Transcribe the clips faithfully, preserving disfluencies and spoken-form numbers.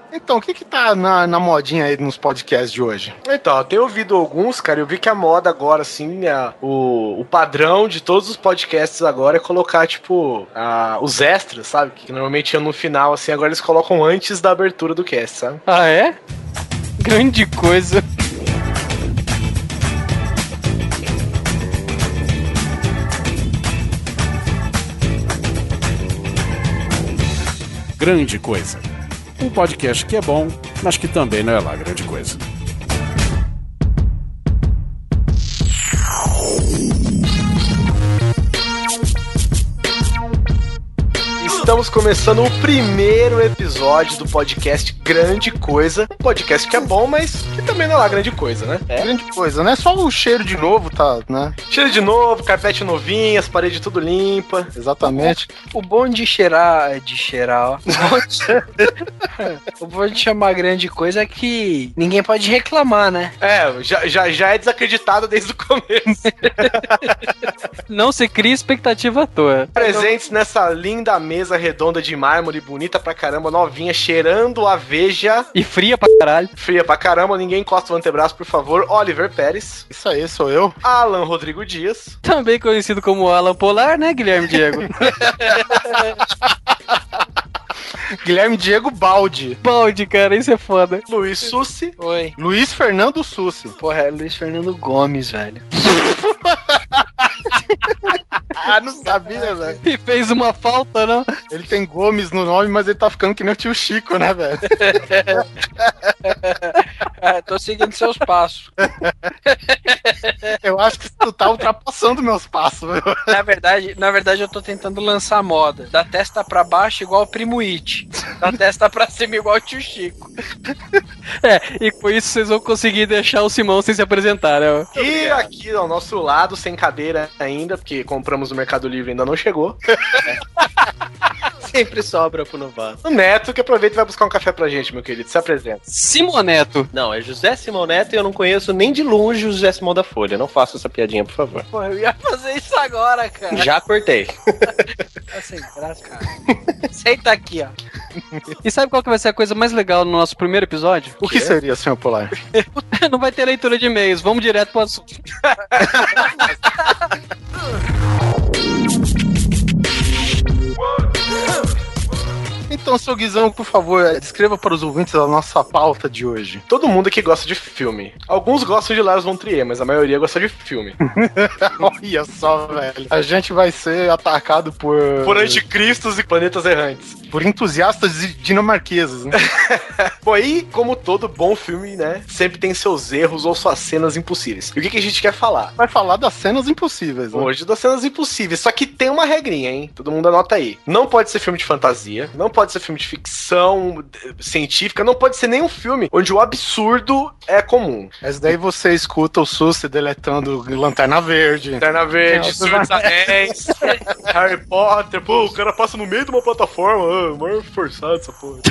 Então, o que que tá na, na modinha aí nos podcasts de hoje? Então, eu tenho ouvido alguns, cara, eu vi que a moda agora, assim, a, o, o padrão de todos os podcasts agora é colocar, tipo, a, os extras, sabe? Que normalmente iam no final, assim, agora eles colocam antes da abertura do cast, sabe? Ah, é? Grande coisa. Grande Coisa. Um podcast que é bom, mas que também não é lá grande coisa. Estamos começando o primeiro episódio do podcast Grande Coisa. Um podcast que é bom, mas que também não é lá grande coisa, né? É grande coisa, né? Só o cheiro de novo tá, né? Cheiro de novo, carpete novinho, as paredes tudo limpa. Exatamente. O bom de cheirar, de cheirar, ó. O bom de chamar grande coisa é que ninguém pode reclamar, né? É, já, já, já é desacreditado desde o começo. Não se cria expectativa à toa. Presentes nessa linda mesa redonda de mármore, bonita pra caramba, novinha, cheirando a veja. E fria pra caralho. Fria pra caramba, ninguém encosta o antebraço, por favor. Oliver Pérez. Isso aí, sou eu. Alan Rodrigo Dias. Também conhecido como Alan Polar, né, Guilherme Diego? Guilherme Diego Baldi. Baldi, cara, isso é foda. Luiz Sussi. Oi. Luiz Fernando Sussi. Porra, é Luiz Fernando Gomes, velho. Ah, não sabia, velho. E fez uma falta, não? Ele tem Gomes no nome, mas ele tá ficando que nem o tio Chico, né, velho? É, tô seguindo seus passos. Eu acho que tu tá ultrapassando meus passos, viu? Na verdade, na verdade, eu tô tentando lançar moda. Da testa pra baixo, igual o Primo It. Da testa pra cima, igual o tio Chico. É, e com isso vocês vão conseguir deixar o Simão sem se apresentar, né? E aqui ao nosso lado, sem cadeira ainda, porque compramos no Mercado Livre e ainda não chegou. Sempre sobra pro novato. O Neto, que aproveita e vai buscar um café pra gente, meu querido. Se apresenta. Simoneto. Não, é José Simão Neto e eu não conheço nem de longe o José Simão da Folha. Não faça essa piadinha, por favor. Pô, eu ia fazer isso agora, cara. Já cortei. Tá sem graça, cara. Senta aqui, ó. E sabe qual que vai ser a coisa mais legal no nosso primeiro episódio? O que seria, senhor Polar? Não vai ter leitura de e-mails, vamos direto pro assunto. Então, seu Guizão, por favor, descreva para os ouvintes a nossa pauta de hoje. Todo mundo aqui gosta de filme. Alguns gostam de Lars von Trier, mas a maioria gosta de filme. Olha só, velho. A gente vai ser atacado por... Por anticristos e planetas errantes. Por entusiastas dinamarqueses, né? Pô, aí, como todo bom filme, né, sempre tem seus erros ou suas cenas impossíveis. E o que, que a gente quer falar? Vai falar das cenas impossíveis, né? Hoje das cenas impossíveis. Só que tem uma regrinha, hein? Todo mundo anota aí. Não pode ser filme de fantasia, não pode ser filme de ficção científica, não pode ser nenhum filme onde o absurdo é comum. Mas daí você escuta o Sussi deletando Lanterna Verde. Lanterna Verde, Senhor dos Anéis, Harry Potter. Pô, o cara passa no meio de uma plataforma. Ah, maior forçado essa porra.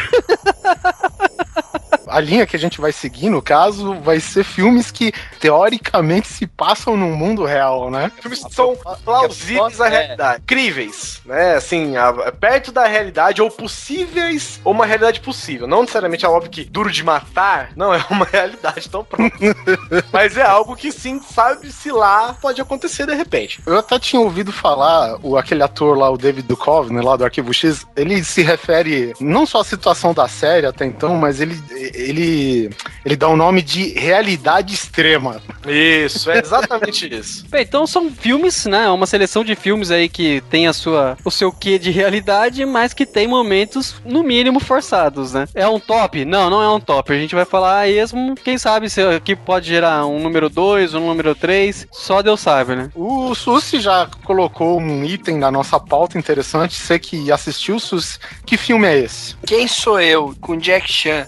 A linha que a gente vai seguir, no caso, vai ser filmes que, teoricamente, se passam no mundo real, né? Filmes que são plausíveis à realidade. Críveis, né? Assim, a, perto da realidade, ou possíveis, ou uma realidade possível. Não necessariamente é óbvio que Duro de Matar, não é uma realidade tão pronta. Mas é algo que, sim, sabe-se lá, pode acontecer de repente. Eu até tinha ouvido falar, o, aquele ator lá, o David Duchovny, lá do Arquivo X, ele se refere não só à situação da série até então, mas ele... Ele, ele dá o um nome de realidade extrema. Isso, é exatamente isso. Bem, então são filmes, né? Uma seleção de filmes aí que tem a sua, o seu quê de realidade, mas que tem momentos, no mínimo, forçados, né? É um top? Não, não é um top. A gente vai falar a esmo, quem sabe se aqui pode gerar um número dois, um número três, só Deus sabe, né? O Sussi já colocou um item na nossa pauta interessante. Você que assistiu, Sussi, que filme é esse? Quem Sou Eu, com Jack Chan.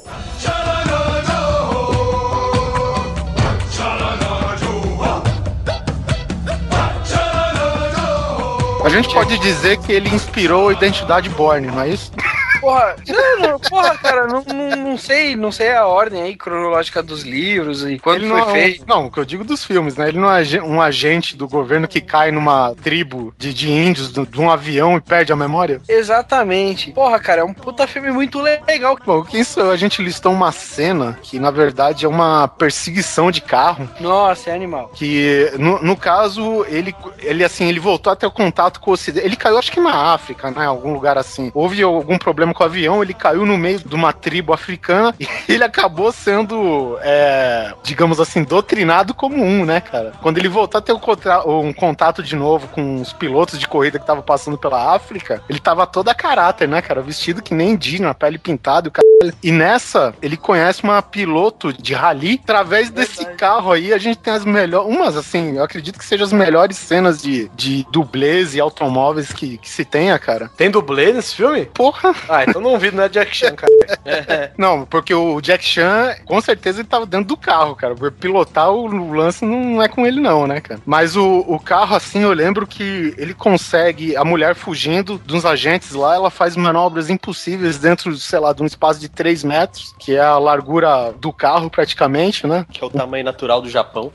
A gente pode dizer que ele inspirou a Identidade Bourne, não é isso? Porra, não, porra, cara, não, não, não sei, não sei a ordem aí cronológica dos livros e quando ele foi não é um, feito. Não, o que eu digo dos filmes, né? Ele não é um agente do governo que cai numa tribo de, de índios de, de um avião e perde a memória? Exatamente. Porra, cara, é um puta filme muito legal. Bom, isso a gente listou uma cena que, na verdade, é uma perseguição de carro. Nossa, é animal. Que, no, no caso, ele, ele, assim, ele voltou a ter o contato com o Ocidente. Ele caiu, acho que na África, né? Algum lugar assim. Houve algum problema com o avião, ele caiu no meio de uma tribo africana e ele acabou sendo, é, digamos assim, doutrinado como um, né, cara? Quando ele voltou a ter um, contra- um contato de novo com os pilotos de corrida que estavam passando pela África, ele tava todo a caráter, né, cara? Vestido que nem indígena, pele pintada e o caralho. E nessa, ele conhece uma piloto de rally. Através desse carro aí, a gente tem as melhores, umas, assim, eu acredito que sejam as melhores cenas de, de dublês e automóveis que, que se tenha, cara. Tem dublê nesse filme? Porra! Ah, então não vi, não é Jack Chan, cara. Não, porque o Jack Chan, com certeza ele tava dentro do carro, cara. Pilotar o, o lance não é com ele não, né, cara? Mas o, o carro, assim, eu lembro que ele consegue, a mulher fugindo dos agentes lá, ela faz manobras impossíveis dentro, sei lá, de um espaço de três metros, que é a largura do carro praticamente, né? Que é o tamanho natural do Japão.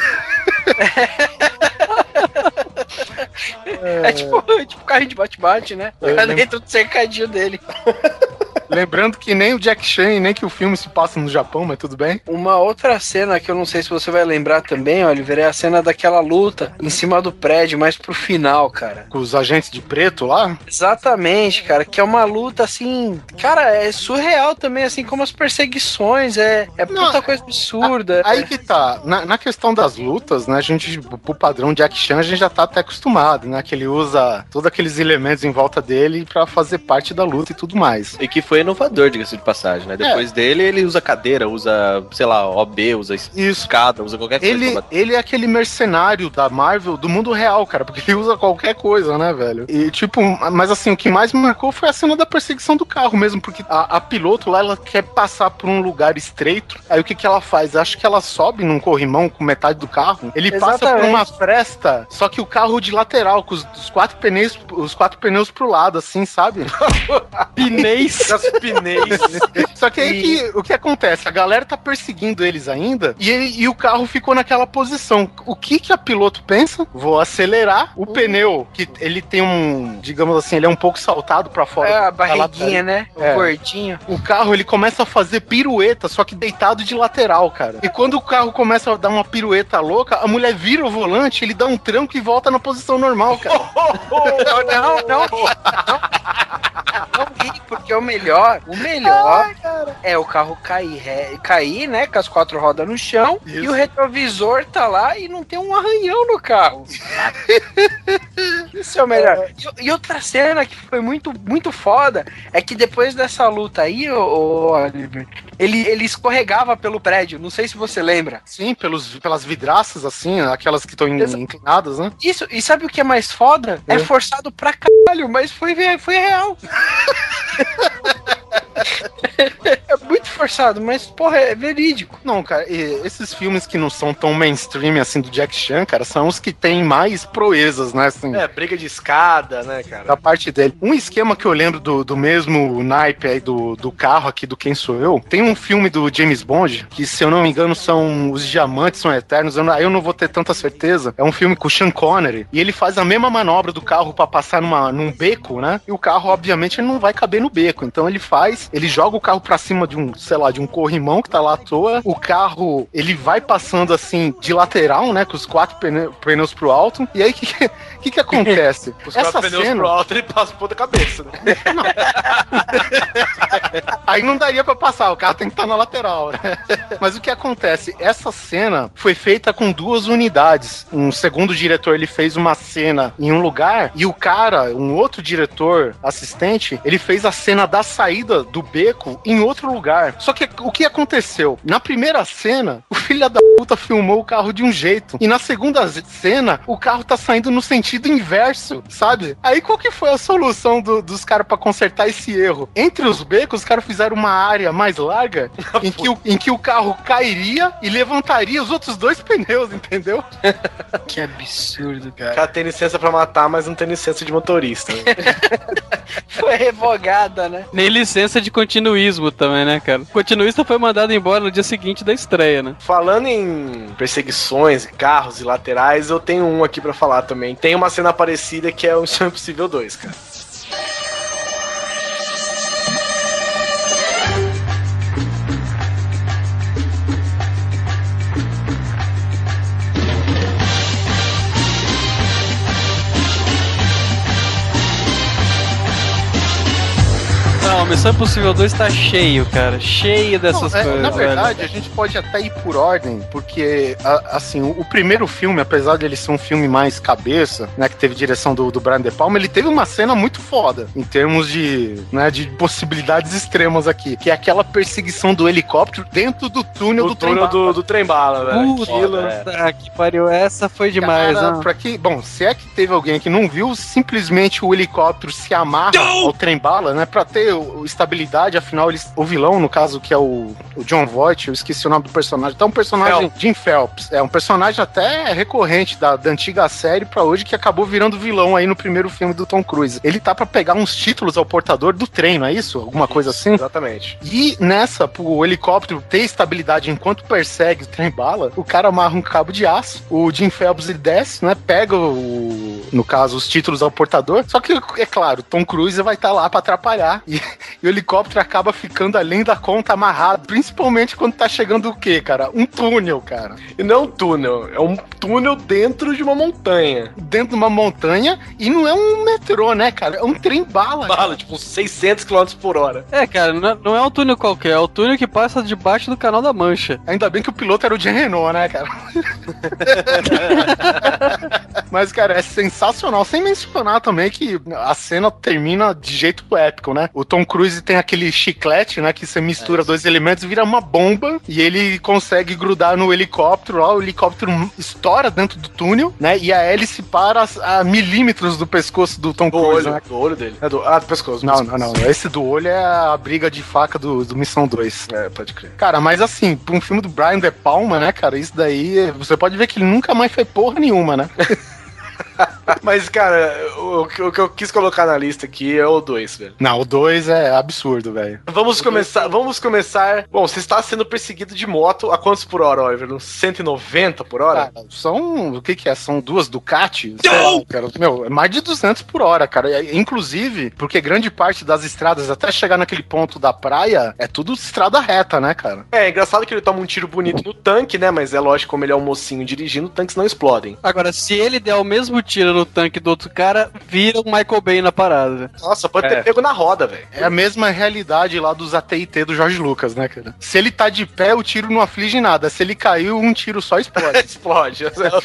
É, é tipo, tipo carrinho de bate-bate, né? É, Tá lembra... dentro do cercadinho dele. Lembrando que nem o Jack Chan, nem que o filme se passa no Japão, mas tudo bem. Uma outra cena que eu não sei se você vai lembrar também, Oliver, é a cena daquela luta em cima do prédio, mais pro final, cara. Com os agentes de preto lá? Exatamente, cara, que é uma luta, assim, cara, é surreal também, assim, como as perseguições, é, é Não, puta coisa absurda. Aí que tá, na, na questão das lutas, né, a gente, pro padrão Jack Chan, a gente já tá até acostumado, né, que ele usa todos aqueles elementos em volta dele pra fazer parte da luta e tudo mais. E que foi inovador, diga-se de passagem, né? Depois é. dele, ele usa cadeira, usa, sei lá, O B, usa escada, usa qualquer coisa. Ele, ele é aquele mercenário da Marvel do mundo real, cara, porque ele usa qualquer coisa, né, velho? E, tipo, mas assim, o que mais me marcou foi a cena da perseguição do carro mesmo, porque a, a piloto lá, ela quer passar por um lugar estreito, aí o que que ela faz? Acho que ela sobe num corrimão com metade do carro, ele Exatamente. passa por uma fresta, só que o carro de lateral, com os, os quatro pneus, os quatro pneus pro lado, assim, sabe? Pneus. Pneus. Só que aí e... que, o que acontece? A galera tá perseguindo eles ainda e, ele, e o carro ficou naquela posição. O que que a piloto pensa? Vou acelerar. O uhum. pneu, que ele tem um, digamos assim, ele é um pouco saltado pra fora. É, a barriguinha, né? O é. gordinho. O carro, ele começa a fazer pirueta, só que deitado de lateral, cara. E quando o carro começa a dar uma pirueta louca, a mulher vira o volante, ele dá um tranco e volta na posição normal, cara. não, não, não. Não ri, porque o melhor, o melhor Ai, é o carro cair, re, cair, né, com as quatro rodas no chão, Isso. e o retrovisor tá lá e não tem um arranhão no carro. Isso é o melhor. É. E, e outra cena que foi muito, muito foda é que depois dessa luta aí, o, o ele, ele escorregava pelo prédio, não sei se você lembra. Sim, pelos, pelas vidraças, assim, aquelas que estão inclinadas, né? Isso, e sabe o que é mais foda? É, é forçado pra caralho, mas foi, foi real. É muito forçado, mas, porra, é verídico. Não, cara, esses filmes que não são tão mainstream assim do Jack Chan, cara, são os que tem mais proezas, né? Assim, é, briga de escada, né, cara? Da parte dele. Um esquema que eu lembro do, do mesmo naipe aí do, do carro aqui do Quem Sou Eu, tem um filme do James Bond, que se eu não me engano são Os Diamantes São Eternos, eu não, eu não vou ter tanta certeza. É um filme com o Sean Connery, e ele faz a mesma manobra do carro pra passar numa, num beco, né? E o carro, obviamente, ele não vai caber no beco, então ele faz, ele joga o carro pra cima de um, sei lá, de um corrimão que tá lá à toa, o carro, ele vai passando assim, de lateral, né, com os quatro pneus, pneus pro alto, e aí o que, que que acontece? Os Essa quatro pneus cena... pro alto, ele passa por da cabeça, né? Não. Aí não daria pra passar, o carro tem que estar na lateral, né? Mas o que acontece? Essa cena foi feita com duas unidades. Um segundo diretor, ele fez uma cena em um lugar, e o cara, um outro diretor assistente, ele fez a cena da saída do beco em outro lugar. Só que o que aconteceu? Na primeira cena, o filho da puta filmou o carro de um jeito. E na segunda cena, o carro tá saindo no sentido inverso, sabe? Aí qual que foi a solução do, dos caras pra consertar esse erro? Entre os becos, os caras fizeram uma área mais larga em que, o, em que o carro cairia e levantaria os outros dois pneus, entendeu? Que absurdo, cara. O cara tem licença pra matar, mas não tem licença de motorista. Né? Foi revogada, né? Nem licença de continuismo também, né, cara? O continuista foi mandado embora no dia seguinte da estreia, né? Falando em perseguições, carros e laterais, eu tenho um aqui pra falar também. Tem uma cena parecida que é o Missão Impossível dois, cara. Não, Missão Impossível dois tá cheio, cara. Cheio dessas Não, é, coisas. na verdade, velho. a gente pode até ir por ordem, porque, a, assim, o, o primeiro filme, apesar de ele ser um filme mais cabeça, né, que teve direção do, do Brian De Palma, ele teve uma cena muito foda, em termos de, né, de possibilidades extremas aqui, que é aquela perseguição do helicóptero dentro do túnel O do túnel trem do, do trem-bala, velho. Puta Aquilo, é. que pariu. Essa foi demais, Cara, né? pra que, bom, se é que teve alguém que não viu, simplesmente o helicóptero se amarra ao trem-bala, né, pra ter o, estabilidade, afinal, eles, o vilão, no caso, que é o, o John Voight, eu esqueci o nome do personagem, então é um personagem, Phelps. Jim Phelps, é um personagem até recorrente da, da antiga série pra hoje, que acabou virando vilão aí no primeiro filme do Tom Cruise. Ele tá pra pegar uns títulos ao portador do trem, não é isso? Alguma coisa assim? Exatamente. E nessa, pro helicóptero ter estabilidade enquanto persegue o trem-bala, o cara amarra um cabo de aço, o Jim Phelps ele desce, né, pega o, no caso, os títulos ao portador, só que, é claro, Tom Cruise vai estar lá pra atrapalhar, e, e o helicóptero acaba ficando além da conta amarrado, principalmente quando tá chegando o quê, cara? Um túnel, cara. E não um túnel, é um túnel dentro de uma montanha. Dentro de uma montanha, e não é um metrô, né, cara? É um trem-bala. Bala, tipo uns seiscentos quilômetros por hora. É, cara, não é, não é um túnel qualquer, é o túnel que passa debaixo do Canal da Mancha. Ainda bem que o piloto era o Jean Reno, né, cara? Mas, cara, é sensacional. Sem mencionar também que a cena termina de jeito épico, né? O Tom Cruise tem aquele chiclete, né? Que você mistura é dois elementos, vira uma bomba e ele consegue grudar no helicóptero lá. O helicóptero estoura dentro do túnel, né? E a hélice para a milímetros do pescoço do Tom Do Cruise, olho, né? do olho dele. É do, ah, do pescoço. do Não, pescoço. não, não. Esse do olho é a briga de faca do, do Missão dois. É, pode crer. Cara, mas assim, pra um filme do Brian De Palma, né, cara, isso daí, você pode ver que ele nunca mais fez porra nenhuma, né? Mas, cara, o, o que eu quis colocar na lista aqui é o dois, velho. Não, o dois é absurdo, velho. Vamos começar, vamos começar... Bom, você está sendo perseguido de moto a quantos por hora, Oliver? Nos cento e noventa por hora? Cara, são, o que que é? São duas Ducati? Sei lá, cara. Meu, é mais de duzentos por hora, cara. Inclusive, porque grande parte das estradas, até chegar naquele ponto da praia, é tudo estrada reta, né, cara? É, engraçado que ele toma um tiro bonito no tanque, né? Mas é lógico, como ele é um mocinho dirigindo, tanques não explodem. Agora, se ele der o mesmo tiro no tanque do outro cara, vira o Michael Bay na parada. Nossa, pode É. ter pego na roda, velho. É a mesma realidade lá dos A T e T do Jorge Lucas, né, cara? Se ele tá de pé, o tiro não aflige nada. Se ele caiu, um tiro só explode. Explode.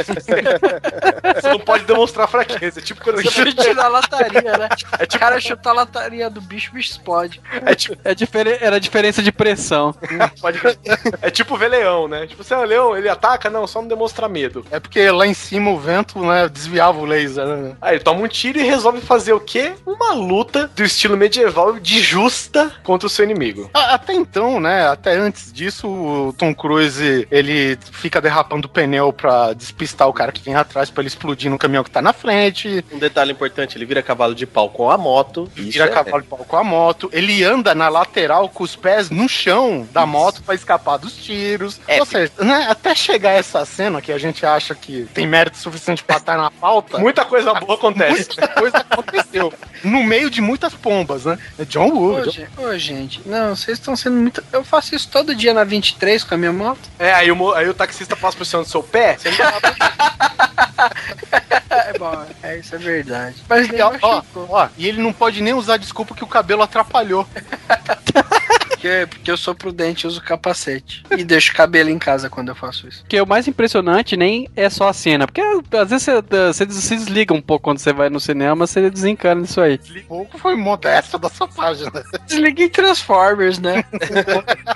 Você não pode demonstrar fraqueza. É tipo quando você... Chute na lataria, né? É O tipo, cara chuta a lataria do bicho, o bicho explode. é tipo, É difere... Era a diferença de pressão. pode... é tipo ver leão, né? Tipo, você é um leão, ele ataca? Não, só não demonstra medo. É porque lá em cima o vento, né, desviava o laser, né? Aí ele toma um tiro e resolve fazer o quê? Uma luta do estilo medieval de justa contra o seu inimigo. A- Até então, né, até antes disso, o Tom Cruise, ele fica derrapando o pneu pra despistar o cara que vem atrás pra ele explodir no caminhão que tá na frente, Um detalhe importante, ele vira cavalo de pau com a moto. Isso vira é- cavalo de pau com a moto, ele anda na lateral com os pés no chão da moto pra escapar dos tiros. Épico. Ou seja, né, até chegar essa cena que a gente acha que tem mérito suficiente pra estar na pauta, Muita coisa boa acontece. muita coisa aconteceu. No meio de muitas pombas, né? É John Woo. Ô, John- gente, ô, gente, não, vocês estão sendo muito. Eu faço isso todo dia na vinte e três com a minha moto. É, aí o, mo- aí o taxista passa por cima do seu pé. Você não dá É bom, é isso, é verdade. Mas nem E, ó, ó, machucou. ó, e ele não pode nem usar desculpa que o cabelo atrapalhou. Porque, porque eu sou prudente e uso capacete. E deixo o cabelo em casa quando eu faço isso. Porque o mais impressionante nem é só a cena. Porque às vezes você, você des- se desliga um pouco quando você vai no cinema, você desencana disso aí. Pouco foi modesto da sua página. Desliguei Transformers, né?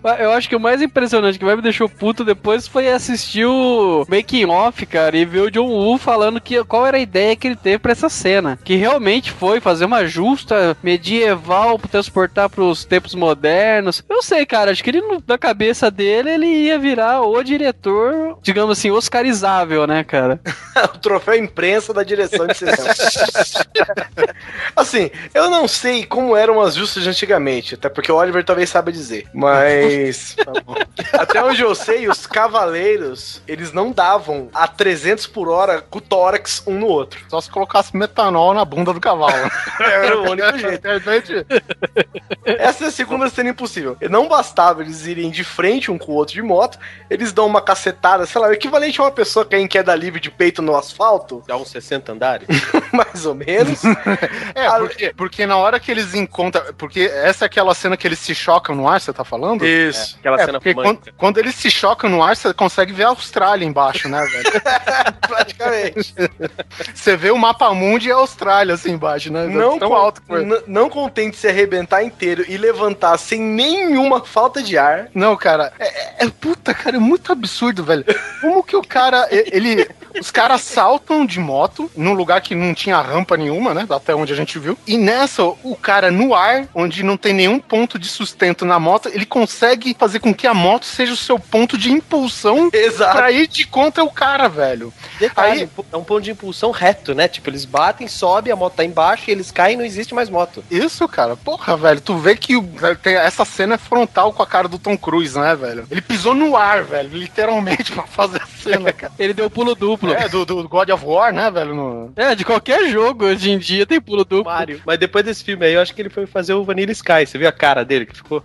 Eu acho que o mais impressionante que mais me deixou puto depois foi assistir o making off, cara, e ver o John Woo falando que, qual era a ideia que ele teve pra essa cena. Que realmente foi fazer uma justa medieval pra transportar pros tempos modernos. Eu sei, cara, acho que ele, na cabeça dele, ele ia virar o diretor, digamos assim, oscarizável, né, cara? O troféu imprensa da direção de cinema. Assim, eu não sei como eram as justas de antigamente, até porque o Oliver talvez saiba dizer, mas até onde eu sei, os cavaleiros, eles não davam a trezentos por hora com o tórax um no outro. Só se colocasse metanol na bunda do cavalo. Era o único jeito. Essa é a segunda cena impossível. Não bastava eles irem de frente um com o outro de moto, eles dão uma cacetada, sei lá, o equivalente a uma pessoa que é em queda livre de peito no asfalto. Dá uns sessenta andares. Mais ou menos. É, porque, porque na hora que eles encontram... Porque essa é aquela cena que eles se chocam no ar, você tá falando? Isso. É, aquela é, cena porque quando, quando eles se chocam no ar, você consegue ver a Austrália embaixo, né, velho? Praticamente. Você vê o mapa mundi e a Austrália assim embaixo, né? Não, tão com, alto que foi. n- não contente se arrebentar inteiro e levantar sem nenhuma falta de ar. Não, cara, é, é- é- puta, cara, é muito absurdo, velho. Como que o cara, e- ele... Os caras saltam de moto num lugar que não tinha rampa nenhuma, né? Até onde a gente viu. E nessa, o cara no ar, onde não tem nenhum ponto de sustento na moto, ele consegue fazer com que a moto seja o seu ponto de impulsão Exato. pra ir de contra o cara, velho. Detalhe, Aí- é um ponto de impulsão reto, né? Tipo, eles batem, sobe, a moto tá embaixo e eles caem e não existe mais moto. Isso, cara, porra, velho, tu vê que o- tem- essa cena é frontal com a cara do Tom Cruise, né, velho? Ele pisou no ar, velho, literalmente pra fazer a cena, cara. Ele deu pulo duplo. É, do, do God of War, né, velho? No... É, de qualquer jogo hoje em dia tem pulo duplo. Mario. Mas depois desse filme aí, eu acho que ele foi fazer o Vanilla Sky. Você viu a cara dele que ficou?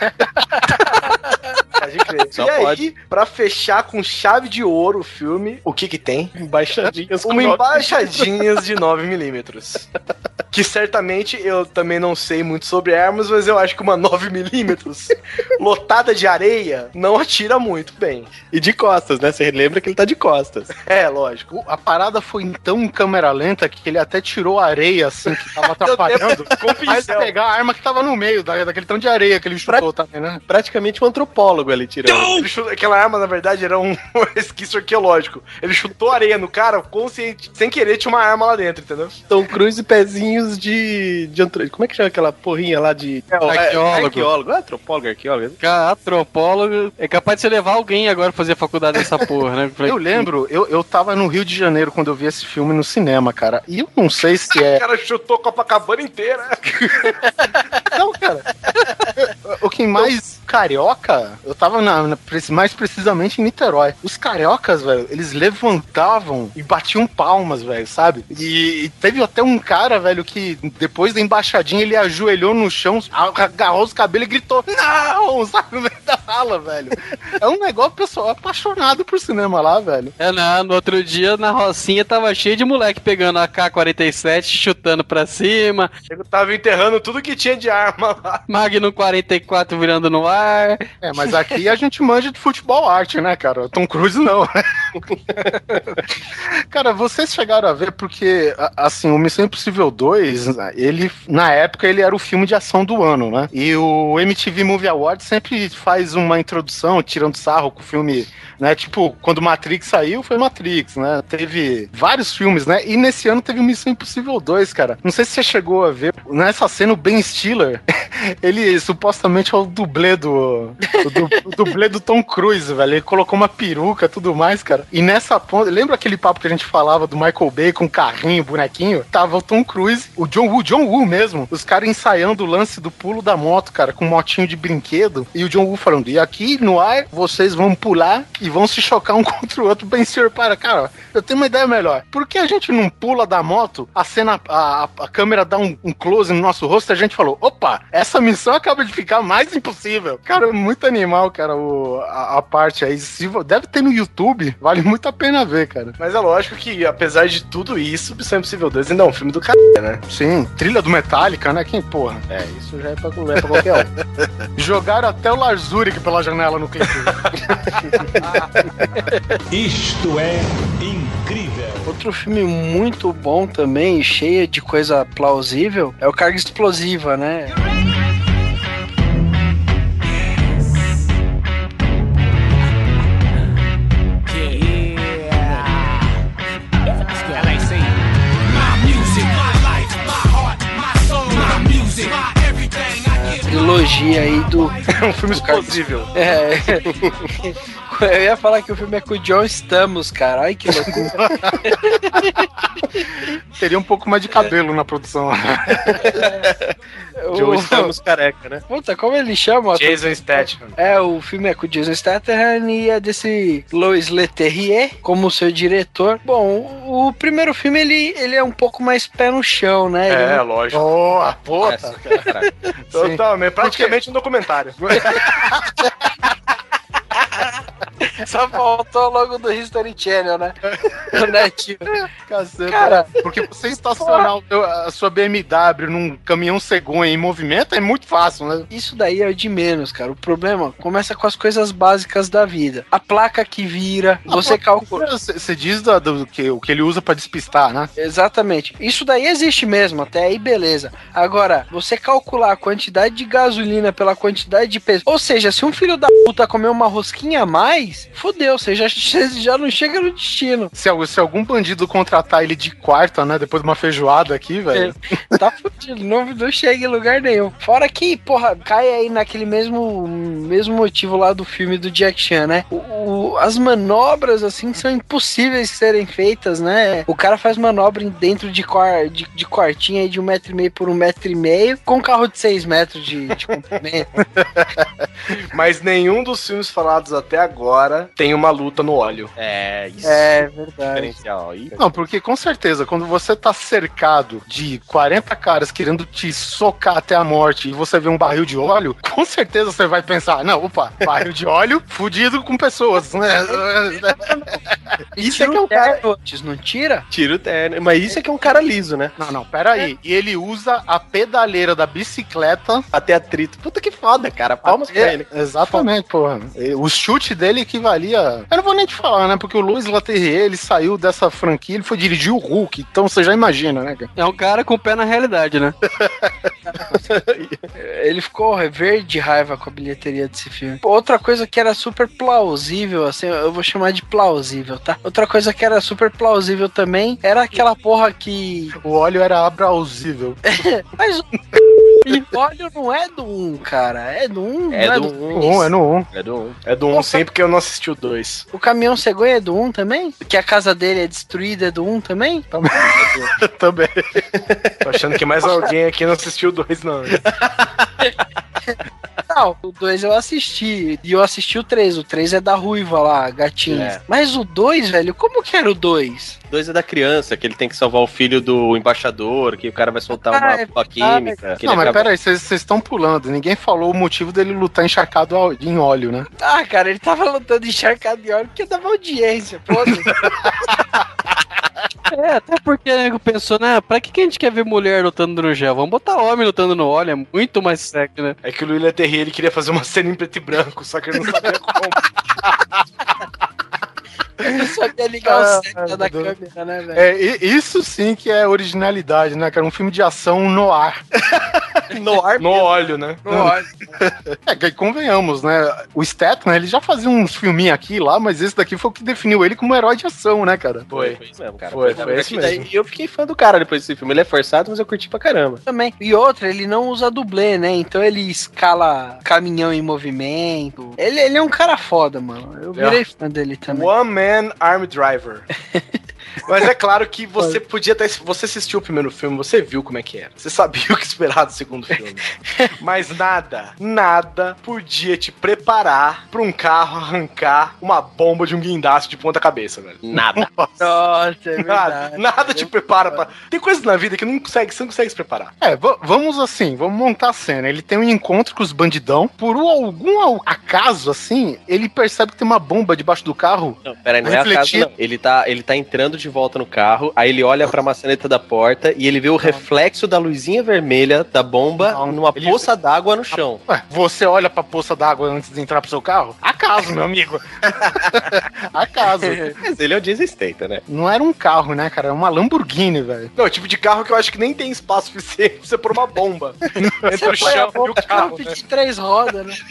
Pode crer. Só e pode. aí, pra fechar com chave de ouro o filme, o que que tem? Embaixadinhas Uma embaixadinhas de nove milímetros. Que certamente eu também não sei muito sobre armas, mas eu acho que uma nove milímetros lotada de areia não atira muito bem. E de costas, né? Você lembra que ele tá de costas. É, lógico. O- A parada foi tão em câmera lenta que ele até tirou a areia, assim, que tava atrapalhando, Com pra ele pincel. pegar a arma que tava no meio, da, daquele tanto de areia que ele chutou também, né? Praticamente um antropólogo ali tirando. Ele chutou- aquela arma, na verdade, era um resquício arqueológico. Ele chutou areia no cara, consciente, sem querer, tinha uma arma lá dentro, entendeu? Tom Cruise e pezinhos de, de antro... Como é que chama aquela porrinha lá de... É, arqueólogo. Arqueólogo. Ah, antropólogo, arqueólogo. Cara, antropólogo é capaz de você levar alguém agora pra fazer faculdade dessa porra, né? Eu lembro, eu, eu tava no Rio de Janeiro quando eu vi esse filme no cinema, cara, e eu não sei se O é... cara chutou Copacabana inteira. Não, cara. O que mais carioca, eu tava na, na- mais precisamente em Niterói. Os cariocas, velho, eles levantavam e batiam palmas, velho, sabe? E, e teve até um cara, velho, que depois da embaixadinha ele ajoelhou no chão, agarrou os cabelos e gritou: não! Sabe, no meio da sala, velho. É um negócio, pessoal, apaixonado por cinema lá, velho. É, não, no outro dia na Rocinha tava cheio de moleque pegando a K quarenta e sete, chutando pra cima, Eu tava enterrando tudo que tinha de arma lá. Magnum quarenta e quatro virando no ar. É, mas aqui a gente manja de futebol arte, né, cara? Tom Cruise não. Cara, vocês chegaram a ver porque, a- assim, o Missão Impossível dois, ele, na época, ele era o filme de ação do ano, né? E o M T V Movie Awards sempre faz uma introdução, tirando sarro com o filme, né? Tipo, quando Matrix saiu, foi Matrix, né? Teve vários filmes, né? E nesse ano teve o Missão Impossível dois, cara. Não sei se você chegou a ver, nessa cena, o Ben Stiller, ele supostamente é o dublê do... O, du, o dublê do Tom Cruise, velho. Ele colocou uma peruca e tudo mais, cara. E nessa ponta... Lembra aquele papo que a gente falava do Michael Bay com carrinho, bonequinho? Tava o Tom Cruise, o John Woo, John Woo mesmo. Os caras ensaiando o lance do pulo da moto, cara, com um motinho de brinquedo. E o John Woo falando, e aqui no ar, vocês vão pular e vão se chocar um contra o outro. Ben Stiller, para, cara, eu tenho uma ideia melhor. Por que a gente não pula da moto, a cena, a, a, a câmera dá um, um close no nosso rosto e a gente falou, opa, essa missão acaba de ficar mais impossível. Cara, é muito animal, cara, o, a, a parte aí. Se, vo- deve ter no YouTube, vale muito a pena ver, cara. Mas é lógico que, apesar de tudo isso, Missão Impossível dois ainda é um filme do cara, né? Sim, trilha do Metallica, né? Quem, porra? É, isso já é pra, é pra qualquer um. Jogaram até o Lars Ulrich pela janela no clipe. Isto é incrível. Outro filme muito bom também, cheio de coisa plausível, é o Carga Explosiva, né? trilogia aí do... um filme explosível. É. Eu ia falar que o filme é com o John Stamos, cara. Ai, que loucura. Teria um pouco mais de cabelo na produção. John Stamos careca, né? Puta, como ele chama? Jason Statham. É, o filme é com o Jason Statham e é desse Lois Leterrier como seu diretor. Bom, o primeiro filme, ele, ele é um pouco mais pé no chão, né? Ele É, não... lógico. Boa, puta. Totalmente, praticamente um documentário. Só faltou logo do History Channel, né? O netinho. Caceta. Cara, porque você estacionar o teu- a sua B M W num caminhão cegonha em movimento é muito fácil, né? isso daí é o de menos, cara. O problema começa com as coisas básicas da vida. A placa que vira, você calcula. Você você diz do, do que, o que ele usa pra despistar, né? Exatamente. Isso daí existe mesmo, até aí beleza. Agora, você calcular a quantidade de gasolina pela quantidade de peso. Ou seja, se um filho da puta comer uma rosquinha a mais, fodeu, você já, já não chega no destino. Se, al- se algum bandido contratar ele de quarta, né? Depois de uma feijoada aqui, velho. Tá fudido, não, não chega em lugar nenhum. Fora que, porra, cai aí naquele mesmo, mesmo motivo lá do filme do Jack Chan, né? O, o- as manobras, assim, são impossíveis de serem feitas, né? O cara faz manobra em- dentro de, quar, de, de quartinha aí de um metro e meio por um metro e meio, com um carro de seis metros de, de comprimento. Mas nenhum dos filmes falados até agora tem uma luta no óleo. É, isso. É verdade. Diferencial aí. Não, porque com certeza, quando você tá cercado de quarenta caras querendo te socar até a morte e você vê um barril de óleo, com certeza você vai pensar, não, opa, barril de óleo fudido com pessoas, né? Isso é que é um cara antes, não tira? Tira o terno. Mas isso é que é um cara liso, né? Não, não, pera aí. E ele usa a pedaleira da bicicleta. Até atrito. Puta que foda, cara. Palmas pra É, ele. exatamente, porra. E o chute dele equivalia... Eu não vou nem te falar, né? Porque o Louis Leterrier, ele saiu dessa franquia, ele foi dirigir o Hulk, então você já imagina, né, cara? É um cara com o pé na realidade, né? Ele ficou verde de raiva com a bilheteria desse filme. Outra coisa que era super plausível, assim, eu vou chamar de plausível, tá? Outra coisa que era super plausível também era aquela porra que... O óleo era abrausível. Mas o óleo não é do um, cara. É do um, É não do é do um. Um, é no um. É do um. É do um sim, porque eu não assisti o dois. O caminhão cegonha é do um também? Que a casa dele é destruída é do um também? Também. Tô achando que mais alguém aqui não assistiu o dois, não. Não, o dois eu assisti. E eu assisti o três. O três é da ruiva lá, gatinha. É. Mas o dois, velho, como que era o dois? Dois é da criança, que ele tem que salvar o filho do embaixador, que o cara vai soltar Ah, uma é bomba química. que Não, ele mas acaba- pera aí, vocês estão pulando. Ninguém falou o motivo dele lutar encharcado ao- em óleo, né? Ah, cara, ele tava lutando encharcado de óleo porque dava audiência, foda-se. É, até porque o nego pensou, né? Pra que, que a gente quer ver mulher lutando no gel? Vamos botar homem lutando no óleo, é muito mais sexy, né? É que o Louis Leterrier, ele queria fazer uma cena em preto e branco, só que ele não sabia como. Eu não sabia ligar Ah, o seta da meu Deus. câmera, né, velho? É, e- isso sim que é originalidade, né, cara? Um filme de ação no ar. No ar No óleo, né? No óleo. É, que convenhamos, né? O Statham, ele já fazia uns filminhos aqui e lá, mas esse daqui foi o que definiu ele como herói de ação, né, cara? Foi. Foi isso mesmo, cara. Foi, foi Porque isso daí mesmo. eu fiquei fã do cara depois desse filme. Ele é forçado, mas eu curti pra caramba. Também. E outra, ele não usa dublê, né? Então ele escala caminhão em movimento. Ele, ele é um cara foda, mano. Eu virei fã dele também. One Man Arm Driver. Mas é claro que você podia ter. Você assistiu o primeiro filme, você viu como é que era. Você sabia o que esperar do segundo filme. Mas nada, nada podia te preparar pra um carro arrancar uma bomba de um guindaste de ponta cabeça, velho. Nada. Nossa, é Nada, verdade. nada te prepara pra. Tem coisas na vida que não consegue, você não consegue se preparar. É, va- vamos assim, vamos montar a cena. Ele tem um encontro com os bandidão. Por um- algum ao- acaso, assim, ele percebe que tem uma bomba debaixo do carro. Não, peraí, não é acaso, Refletir. não. Ele tá, ele tá entrando de volta no carro, aí ele olha pra maçaneta da porta e ele vê o reflexo da luzinha vermelha da bomba Não, numa ele- poça d'água no chão. Ué, você olha pra poça d'água antes de entrar pro seu carro? Acaso, meu amigo. Acaso. Mas ele é o Jason Statham, né? Não era um carro, né, cara? Era uma Lamborghini, velho. Não, é o tipo de carro que eu acho que nem tem espaço suficiente pra você pôr uma bomba entre o Põe a chão e o boca, carro. carro Né? de três rodas, né?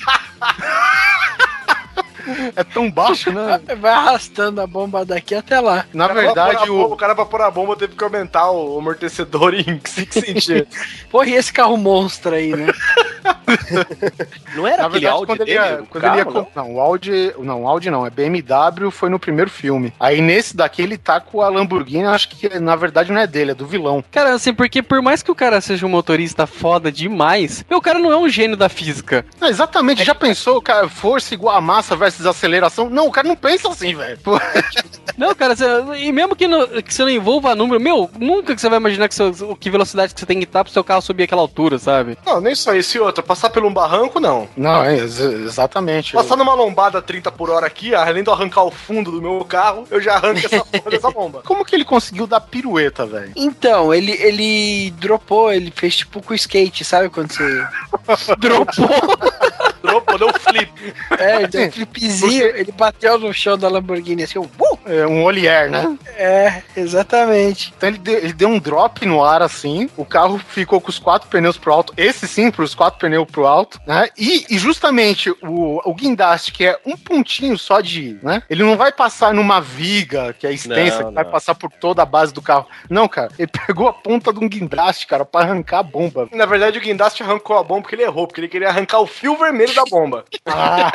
É tão baixo, né? Vai arrastando a bomba daqui até lá. Na O cara, pra pôr a verdade, bomba- o. o cara pra pôr a bomba teve que aumentar o amortecedor em cinco centímetros. Pô, e esse carro monstro aí, né? Não era Na aquele verdade, Audi quando ele dele? ia, o quando carro, ele ia não? com- não, o Audi, não, o Audi não, é B M W, foi no primeiro filme. Aí nesse daqui ele tá com a Lamborghini, acho que na verdade não é dele, é do vilão. Cara, assim, porque por mais que o cara seja um motorista foda demais, o cara não é um gênio da física. Não, exatamente, já pensou, cara, força igual a massa versus aceleração? Não, o cara não pensa assim, velho. Pô, Não, cara, você- e mesmo que, no- que você não envolva número, meu, nunca que você vai imaginar que, seu, que velocidade que você tem que estar pro seu carro subir aquela altura, sabe? Não, nem só isso e outra. Passar por um barranco, não. Não, é, ex- exatamente. Passar numa lombada trinta por hora aqui, além de eu arrancar o fundo do meu carro, eu já arranco essa porra dessa bomba. Como que ele conseguiu dar pirueta, velho? Então, ele, ele dropou, ele fez tipo com o skate, sabe quando você... Dropou. Dropou, deu flip. É, ele deu um flipzinho, ele bateu no chão da Lamborghini assim, uh! É um Olier, né? É, exatamente. Então ele deu, ele deu um drop no ar assim, o carro ficou com os quatro pneus pro alto, esse sim, pros quatro pneus pro alto, né? E, e justamente o, o guindaste, que é um pontinho só de, né? Ele não vai passar numa viga que é extensa, Não, que vai não. passar por toda a base do carro. Não, cara, ele pegou a ponta de um guindaste, cara, pra arrancar a bomba. Na verdade, o guindaste arrancou a bomba porque ele errou, porque ele queria arrancar o fio vermelho da bomba. Ah,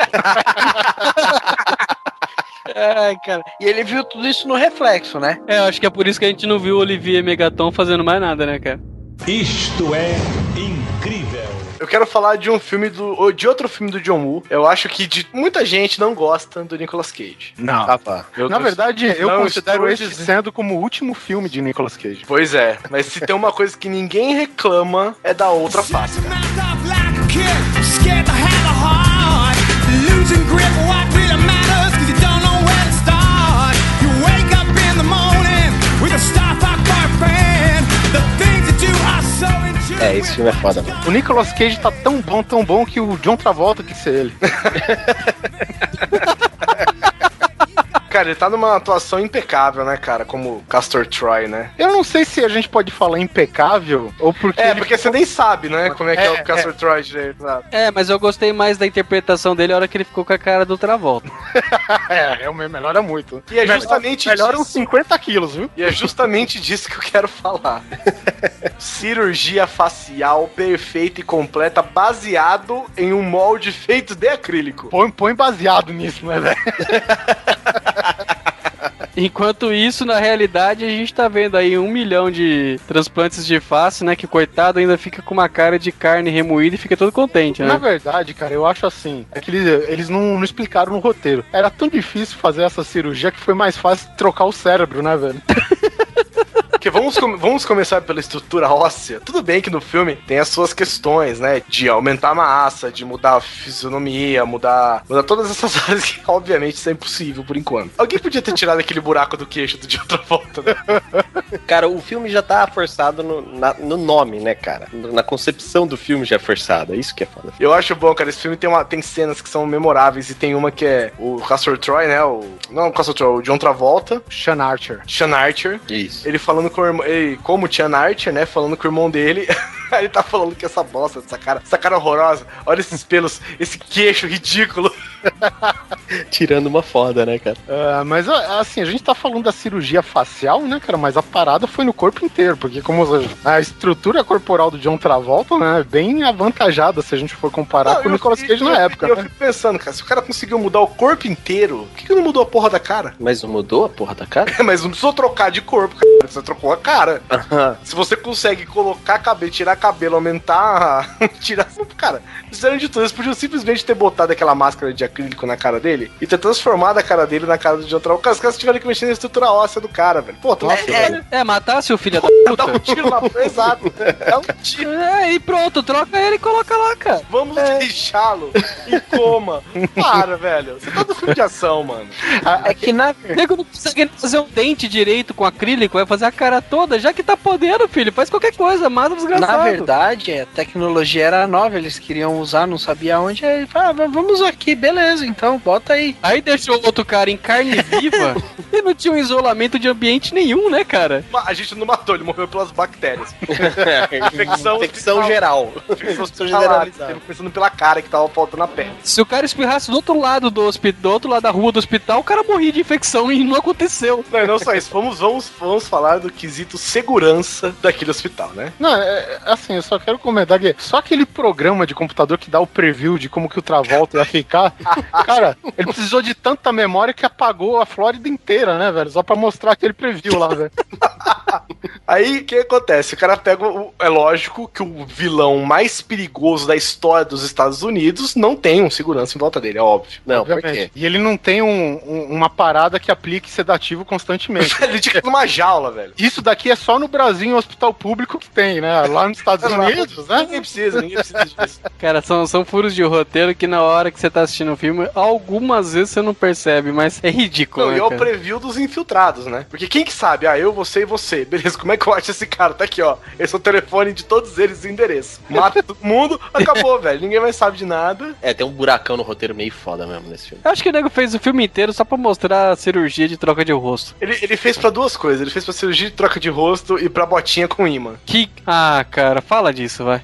Ai, cara. E ele viu tudo isso no reflexo, né? É, eu acho que é por isso que a gente não viu o Olivier Megaton fazendo mais nada, né, cara? Isto é incrível. Eu quero falar de um filme do. ou de outro filme do John Woo. Eu acho que de, muita gente não gosta do Nicolas Cage. não. Ah, tá. Eu Na tô- verdade, eu não considero estou esse dizendo- sendo como o último filme de Nicolas Cage. Pois é, mas se tem uma coisa que ninguém reclama é da outra face, cara. É, esse filme é foda, mano. O Nicolas Cage tá tão bom, tão bom que o John Travolta quis ser ele. Cara, ele tá numa atuação impecável, né, cara? Como Castor Troy, né? Eu não sei se a gente pode falar impecável ou porque. É, ele- porque você nem sabe, né, como é que é, É, o Castor Troy direito, sabe? É, mas eu gostei mais da interpretação dele a hora que ele ficou com a cara do Travolta. É, é, melhora muito. E é justamente Melhora uns disso. cinquenta quilos, viu? E é justamente disso que eu quero falar. Cirurgia facial perfeita e completa, baseado em um molde feito de acrílico. Põe, põe baseado nisso, né, velho? Enquanto isso, na realidade, a gente tá vendo aí um milhão de transplantes de face, né? Que o coitado ainda fica com uma cara de carne remoída e fica todo contente, Na né? verdade, cara, eu acho assim. É que eles, eles não, não explicaram no roteiro. Era tão difícil fazer essa cirurgia que foi mais fácil trocar o cérebro, né, velho? Porque vamos, com- vamos começar pela estrutura óssea. Tudo bem que no filme tem as suas questões, né? De aumentar a massa, de mudar a fisionomia, mudar, mudar todas essas coisas que, obviamente, isso é impossível por enquanto. Alguém podia ter tirado aquele buraco do queixo do de outra volta, né? Cara, o filme já tá forçado no, na- no nome, né, cara? Na concepção do filme já é forçado. É isso que é foda. Eu acho bom, cara. Esse filme tem, uma, tem cenas que são memoráveis e tem uma que é o Castor Troy, né? O, não o Castor Troy, o John Travolta, Sean Archer. Sean Archer. Isso. Ele falando com o irmão, ele, como Sean Archer, né? Falando com o irmão dele. Aí ele tá falando que essa bosta, essa cara, essa cara horrorosa. Olha esses pelos, esse queixo ridículo. Tirando uma foda, né, cara? Ah, mas assim, a gente tá falando da cirurgia facial, né, cara? Mas a parada foi no corpo inteiro, porque como a estrutura corporal do John Travolta, né, é bem avantajada se a gente for comparar Não, com o eu Nicolas fico- Cage na eu época, fico- Eu né? fico pensando, cara, se o cara conseguiu mudar o corpo inteiro, por que, que não mudou a porra da cara? Mas não mudou a porra da cara? Mas não precisou trocar de corpo, cara. Você trocou a cara. Se você consegue colocar cabelo, tirar cabelo, aumentar, tirar. Cara, fizeram de tudo. Eles podiam simplesmente ter botado aquela máscara de acrílico na cara dele e ter transformado a cara dele na cara do John Travolta. Os caras tiveram que mexer na estrutura óssea do cara, velho. Pô, tu É, é, matar seu filho da dá um puta. tiro na. Exato. Dá um tiro. É, e pronto, troca ele e coloca lá, cara. Vamos deixá-lo em coma. Para, velho. Você tá no filme de ação, mano. É que na O nego não consegue fazer um dente direito com acrílico, vai fazer a cara toda, já que tá podendo, filho. Faz qualquer coisa, mata o desgraçado. Na verdade, a tecnologia era nova, eles queriam usar, não sabia onde, aí ele falou, ah, vamos aqui, beleza, então, bota aí. Aí deixou o outro cara em carne viva e não tinha um isolamento de ambiente nenhum, né, cara? A gente não matou, ele morreu morreu pelas bactérias. Infecção, Infecção geral. Infecção generalizada. Pensando pela cara que tava faltando a pele. Se o cara espirrasse do outro lado do hospital, do outro lado da rua do hospital, o cara morria de infecção e não aconteceu. Não, não só isso. Vamos, vamos, vamos falar do quesito segurança daquele hospital, né? Não, é, assim, eu só quero comentar que só aquele programa de computador que dá o preview de como que o Travolta ia ficar, cara, ele precisou de tanta memória que apagou a Flórida inteira, né, velho? Só pra mostrar aquele preview lá, velho. Aí, o que acontece? O cara pega o... É lógico que o vilão mais perigoso da história dos Estados Unidos não tem um segurança em volta dele, é óbvio. Não, Obviamente. por quê? E ele não tem um, um, uma parada que aplique sedativo constantemente. Ele tinha numa jaula, velho. Isso daqui é só no Brasil, em hospital público que tem, né? Lá nos Estados Unidos, né? Ninguém precisa, ninguém precisa disso. Cara, são, são furos de roteiro que na hora que você tá assistindo o filme, algumas vezes você não percebe, mas é ridículo, Não, né, e é o cara? preview dos infiltrados, né? Porque quem que sabe? Ah, eu, você e você. Beleza, como é que eu acho esse cara? Tá aqui, ó. Esse é o telefone de todos eles e o endereço. Mata todo mundo, acabou, velho. Ninguém mais sabe de nada. É, tem um buracão no roteiro meio foda mesmo nesse filme. Eu acho que o nego fez o filme inteiro só pra mostrar a cirurgia de troca de rosto. Ele, ele fez pra duas coisas. Ele fez pra cirurgia de troca de rosto e pra botinha com imã. Que... Ah, cara, fala disso, vai.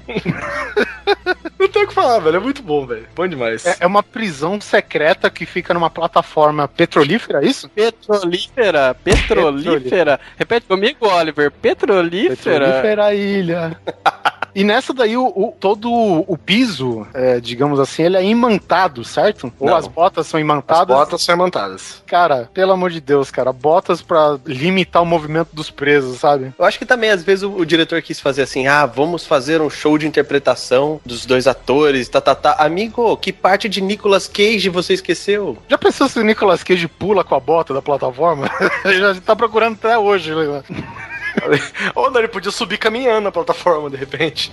Não tem o que falar, velho. É muito bom, velho. Bom demais. É, é uma prisão secreta que fica numa plataforma petrolífera, é isso? Petrolífera, petrolífera. Repete comigo, Oliver. Petrolífera. Petrolífera ilha. E nessa daí, o, o- todo o piso, é, digamos assim, ele é imantado, certo? Ou Não. as botas são As imantadas? botas são imantadas. Cara, pelo amor de Deus, cara, botas pra limitar o movimento dos presos, sabe? Eu acho que também, às vezes, o, o diretor quis fazer assim, ah, vamos fazer um show de interpretação dos dois atores, tá, tá, tá. Amigo, que parte de Nicolas Cage você esqueceu? Já pensou se o Nicolas Cage pula com a bota da plataforma? Ele já tá procurando até hoje, né? Ou não, ele podia subir caminhando na plataforma, de repente.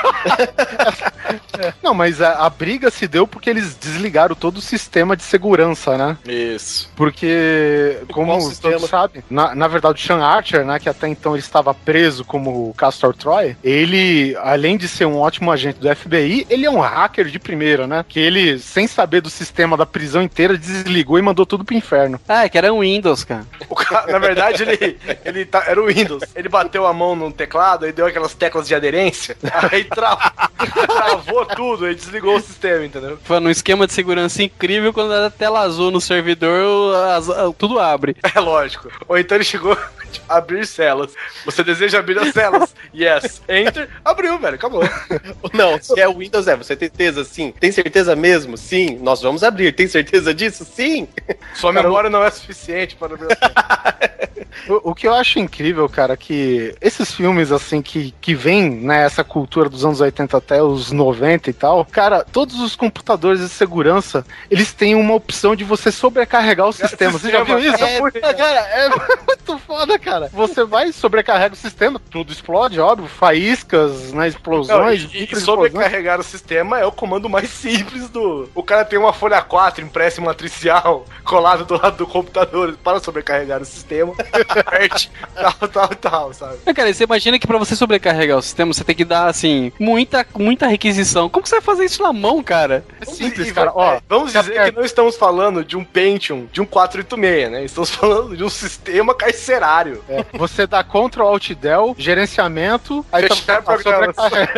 Não, mas a, a briga se deu porque eles desligaram todo o sistema de segurança, né? Isso. Porque, como qual todos sistema? sabem, na, na verdade o Sean Archer, né, que até então ele estava preso como Castor Troy, ele, além de ser um ótimo agente do F B I, ele é um hacker de primeira, né? Que ele, sem saber do sistema da prisão inteira, desligou e mandou tudo pro inferno. Ah, é que era um Windows, cara. O cara, na verdade, ele, ele tá, era o Windows. Ele bateu a mão no teclado e deu aquelas teclas de aderência. Aí tra- travou tudo, aí desligou o sistema, entendeu? Foi num esquema de segurança incrível, quando era tela azul no servidor, as- tudo abre. É lógico. Ou então ele chegou tipo, a abrir celas. Você deseja abrir as celas? Yes. Enter. Abriu, velho. Acabou. Não, se é o Windows, é, você tem certeza? Sim. Tem certeza mesmo? Sim. Nós vamos abrir. Tem certeza disso? Sim. Sua memória não é suficiente para abrir as celas. O, o que eu acho incrível, cara, que esses filmes, assim, que, que vêm, né, essa cultura dos anos oitenta até os noventa e tal, cara, todos os computadores de segurança, eles têm uma opção de você sobrecarregar o sistema. Você já viu isso? É, É, cara, é muito foda, cara. Você vai, sobrecarrega o sistema, tudo explode, óbvio, faíscas, né, Não, explosões, e, e microexplosões. sobrecarregar o sistema é o comando mais simples do... O cara tem uma folha quatro impressa em matricial colada do lado do computador para sobrecarregar o sistema. Aperte, tal, tal, tal, sabe? É, cara, você imagina que pra você sobrecarregar o sistema, você tem que dar, assim, muita, muita requisição. Como que você vai fazer isso na mão, cara? É simples, E- cara. é, Ó, vamos dizer que não estamos falando de um Pentium, de um quatrocentos e oitenta e seis, né? Estamos falando de um sistema carcerário. é, você dá Ctrl Alt Del, gerenciamento, aí Fechar tá, programas.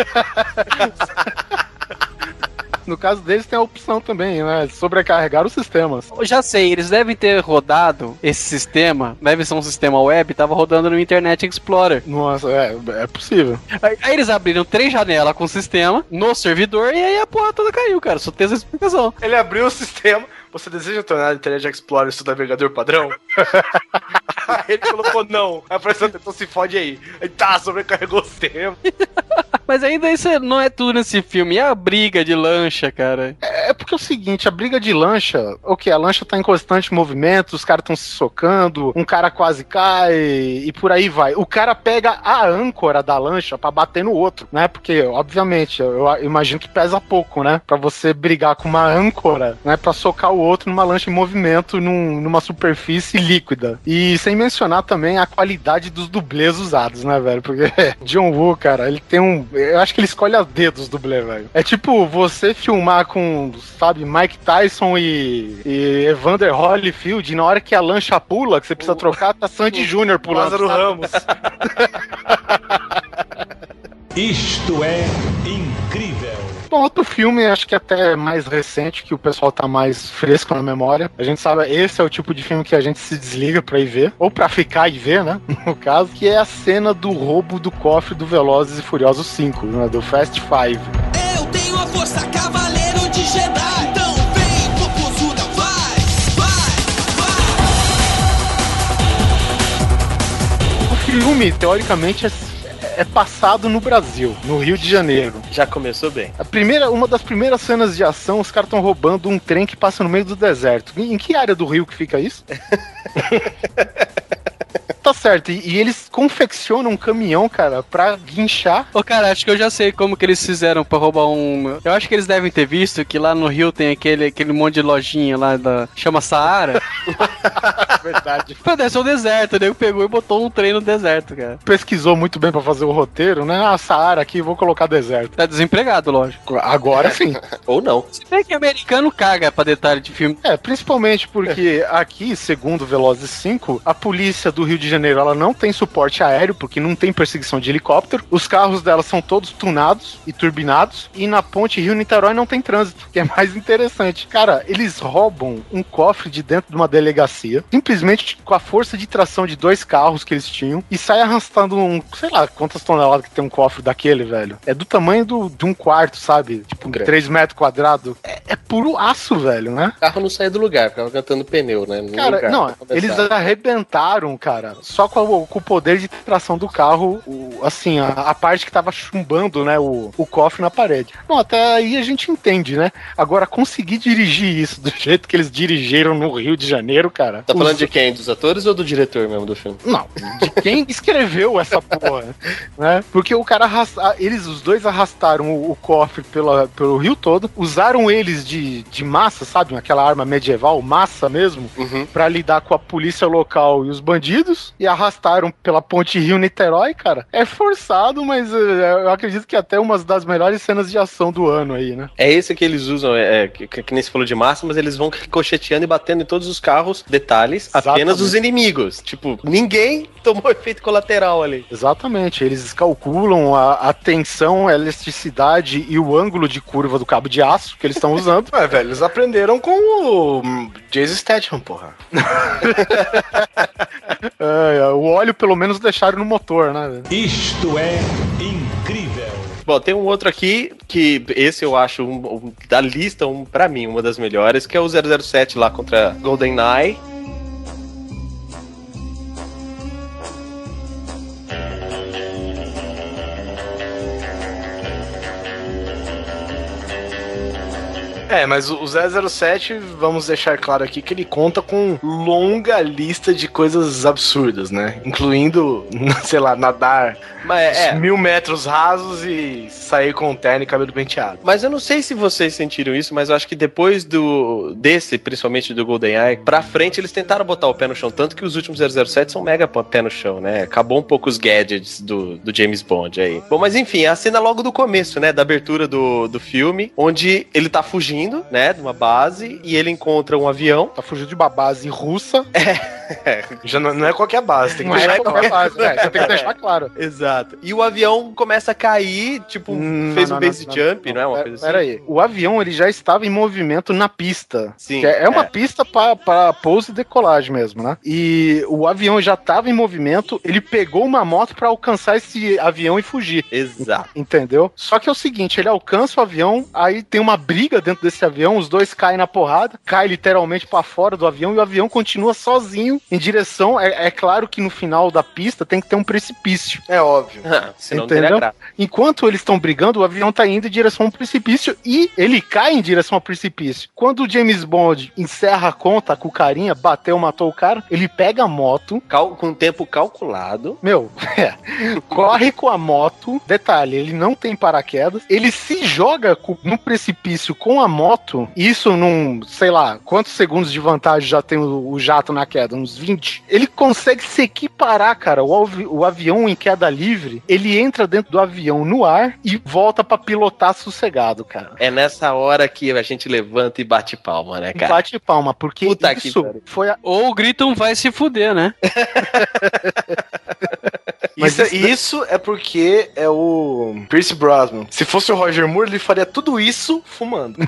No caso deles tem a opção também, né? de Sobrecarregar os sistemas. Eu já sei, eles devem ter rodado esse sistema, deve ser um sistema web, tava rodando no Internet Explorer. Nossa, é, é possível. Aí, aí eles abriram três janelas com o sistema no servidor e aí a porra toda caiu, cara. Só tem essa explicação. Ele abriu o sistema. Você deseja tornar o Internet Explorer seu navegador padrão? Aí ele colocou não. Aí apareceu, então se fode aí. Aí tá, sobrecarregou o sistema. Mas ainda isso não é tudo nesse filme, é a briga de lancha, cara. É porque é o seguinte, a briga de lancha, o que? A lancha tá em constante movimento, os caras estão se socando, um cara quase cai e por aí vai. O cara pega a âncora da lancha pra bater no outro, né? Porque, obviamente, eu imagino que pesa pouco, né? Pra você brigar com uma âncora, né? Pra socar o outro numa lancha em movimento, num, numa superfície líquida. E sem mencionar também a qualidade dos dublês usados, né, velho? Porque John Woo, cara, ele tem um... Eu acho que ele escolhe a dedo os dublês, velho. É tipo você filmar com sabe? Mike Tyson e, e Evander Holyfield, e na hora que a lancha pula, que você precisa trocar, tá Sandy Júnior pulando. Lázaro Ramos. Isto é incrível. Bom, outro filme, acho que até mais recente, que o pessoal tá mais fresco na memória. A gente sabe, esse é o tipo de filme que a gente se desliga pra ir ver, ou pra ficar e ver, né, no caso, que é a cena do roubo do cofre do Velozes e Furiosos cinco, né, do Fast Five. Eu tenho a força, cavaleiro de Jedi, então vem, popozuda, vai, vai, vai. O filme, teoricamente, é É passado no Brasil, no Rio de Janeiro. Já começou bem. A primeira, uma das primeiras cenas de ação, os caras estão roubando um trem que passa no meio do deserto. Em, em que área do Rio que fica isso? Tá certo, e, e eles confeccionam um caminhão, cara, pra guinchar. Ô, cara, acho que eu já sei como que eles fizeram pra roubar um... Eu acho que eles devem ter visto que lá no Rio tem aquele, aquele monte de lojinha lá da... Chama Saara. Verdade. Pra descer o deserto, o nego pegou e botou um trem no deserto, cara. Pesquisou muito bem pra fazer o roteiro, né? Ah, Saara aqui, vou colocar deserto. Tá desempregado, lógico. Agora sim. Ou não. Se bem que americano caga pra detalhe de filme. É, principalmente porque aqui, segundo Velozes cinco, a polícia do Rio de Janeiro, ela não tem suporte aéreo, porque não tem perseguição de helicóptero. Os carros dela são todos tunados e turbinados. E na ponte Rio-Niterói não tem trânsito, que é mais interessante. Cara, eles roubam um cofre de dentro de uma delegacia, simplesmente com a força de tração de dois carros que eles tinham, e saem arrastando um, sei lá, quantas toneladas que tem um cofre daquele, velho. É do tamanho do, de um quarto, sabe? Tipo, três metros quadrados. É, é puro aço, velho, né? O carro não saía do lugar, ficava cantando pneu, né? No Cara, lugar, não, eles arrebentaram, cara, só com, a, com o poder de tração do carro, o, assim, a, a parte que tava chumbando, né, o, o cofre na parede. Não, até aí a gente entende, né? Agora, conseguir dirigir isso do jeito que eles dirigiram no Rio de Janeiro, cara... Tá os... falando de quem? Dos atores ou do diretor mesmo do filme? Não, de quem escreveu essa porra, né? Porque o cara arrasta, eles, os dois arrastaram o, o cofre pela, pelo rio todo, usaram eles de, de massa, sabe? Aquela arma medieval, massa mesmo, Uhum. pra lidar com a polícia local e os bandidos, e arrastaram pela ponte Rio-Niterói, cara. É forçado, mas uh, eu acredito que até uma das melhores cenas de ação do ano aí, né? É esse que eles usam, é, é, que, que nem se falou de massa, mas eles vão ricocheteando e batendo em todos os carros, detalhes, Exatamente. apenas os inimigos. Tipo, ninguém tomou efeito colateral ali. Exatamente, eles calculam a, a tensão, a elasticidade e o ângulo de curva do cabo de aço que eles estão usando. Ué, velho, eles aprenderam com o Jason Statham, porra. É, o óleo pelo menos deixaram no motor, né? Isto é incrível. Bom, tem um outro aqui, que esse eu acho, um, um, da lista, um, pra mim, uma das melhores, que é o zero zero sete lá contra GoldenEye. É, mas o zero zero sete, vamos deixar claro aqui que ele conta com longa lista de coisas absurdas, né? Incluindo, sei lá, nadar Mas, é, mil metros rasos e sair com terno e cabelo penteado. mas eu não sei se vocês sentiram isso, mas eu acho que depois do desse, principalmente do GoldenEye, pra frente eles tentaram botar o pé no chão, tanto que os últimos zero zero sete são mega pé no chão, né? Acabou um pouco os gadgets do, do James Bond aí. Bom, mas enfim, a cena logo do começo, né, da abertura do, do filme, onde ele tá fugindo, né, de uma base, e ele encontra um avião. Tá fugindo de uma base russa. É, já não, não é qualquer base, tem que Não deixar é qualquer base, né? Você tem que deixar claro. Exato. E o avião começa a cair, tipo, Hum, fez não, um não, base não, jump, não, não é uma pera- coisa assim? Pera aí. O avião, ele já estava em movimento na pista. Sim, Que é é uma é. pista para pouso e decolagem mesmo, né? E o avião já estava em movimento, ele pegou uma moto para alcançar esse avião e fugir. Exato. Entendeu? Só que é o seguinte, ele alcança o avião, aí tem uma briga dentro desse avião, os dois caem na porrada, cai literalmente pra fora do avião e o avião continua sozinho em direção, é, é claro que no final da pista tem que ter um precipício. É óbvio. Senão não Entendeu? teria graça. Enquanto eles estão brigando, o avião tá indo em direção a um precipício e ele cai em direção ao precipício. Quando o James Bond encerra a conta com o carinha, bateu, matou o cara, ele pega a moto, Cal- com tempo calculado. meu, é, corre com a moto, detalhe, ele não tem paraquedas, ele se joga co- no precipício com a moto, isso num, sei lá, quantos segundos de vantagem já tem o, o jato na queda? Uns uns vinte, ele consegue se equiparar, cara. O, avi- o avião em queda livre, ele entra dentro do avião no ar e volta pra pilotar sossegado, cara. É nessa hora que a gente levanta e bate palma, né, cara? Bate palma, porque Puta que isso pariu. foi a... Ou gritam vai se fuder, né? Mas Mas isso, isso é porque é o Pierce Brosnan. Se fosse o Roger Moore, ele faria tudo isso fumando.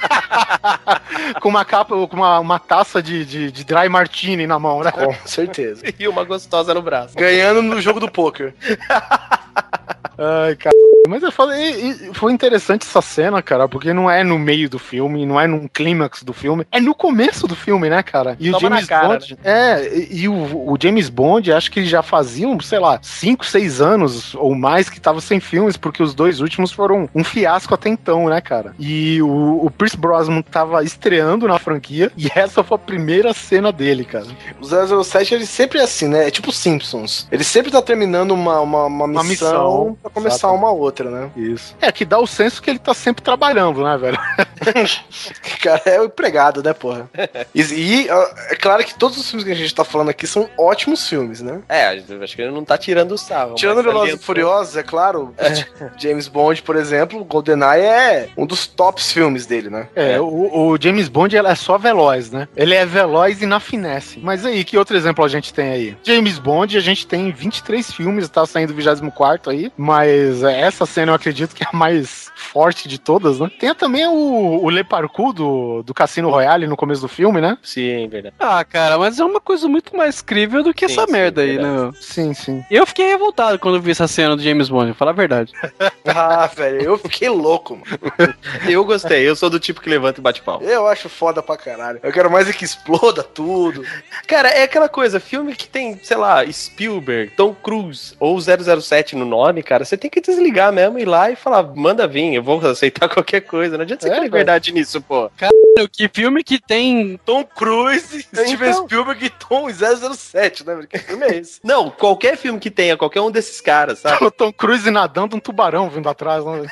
com uma capa, com uma, uma taça de, de, de dry martini na mão, né? Com certeza. E uma gostosa no braço. Ganhando no jogo do poker. Ai, cara. Mas eu falei, e- e foi interessante essa cena, cara, porque não é no meio do filme, não é num clímax do filme, é no começo do filme, né, cara? E Toma o James na cara, Bond. É, e, e o, o James Bond, acho que já faziam, sei lá, cinco, seis anos ou mais que tava sem filmes, porque os dois últimos foram um fiasco até então, né, cara? E o, o Pierce Brosnan tava estreando na franquia, e essa foi a primeira cena dele, cara. O zero zero sete, ele sempre é assim, né? É tipo Simpsons. Ele sempre tá terminando uma, uma, uma missão, missão, pra começar exato. uma outra, né? Isso. É, que dá o senso que ele tá sempre trabalhando, né, velho? Cara, é o empregado, né, porra? E, e, ó, é claro que todos os filmes que a gente tá falando aqui são ótimos filmes, né? É, acho que ele não tá tirando o sarro. Tirando mas Velozes ali- e Furiosos, é claro, James Bond, por exemplo, GoldenEye é um dos tops filmes dele, né? É, o, o James Bond ele é só veloz, né? Ele é veloz e na finesse. Mas aí, que outro exemplo a gente tem aí? James Bond, a gente tem vinte e três filmes, tá saindo o vigésimo quarto aí, mas é, essa cena eu acredito que é a mais forte de todas, né? Tem também o, o Le Parkour do, do Cassino Royale no começo do filme, né? Sim, verdade. Ah, cara, mas é uma coisa muito mais crível do que Sim, essa sim, merda aí, verdade. né? Sim, sim. Eu fiquei revoltado quando vi essa cena do James Bond, vou falar a verdade. Ah, velho, eu fiquei louco, mano. Eu gostei, eu sou do tipo que levanta e bate palma. Eu acho foda pra caralho. Eu quero mais é que exploda tudo. Cara, é aquela coisa, filme que tem, sei lá, Spielberg, Tom Cruise ou zero zero sete no nome, cara, você tem que desligar mesmo, ir lá e falar, manda vir, eu vou aceitar qualquer coisa. Não adianta você É, querer verdade nisso, pô. Que filme que tem... Tom Cruise, Steven Então. Spielberg e Tom zero zero sete, né? Que filme é esse? Não, qualquer filme que tenha, qualquer um desses caras, sabe? O Tom Cruise nadando, um tubarão vindo atrás, né?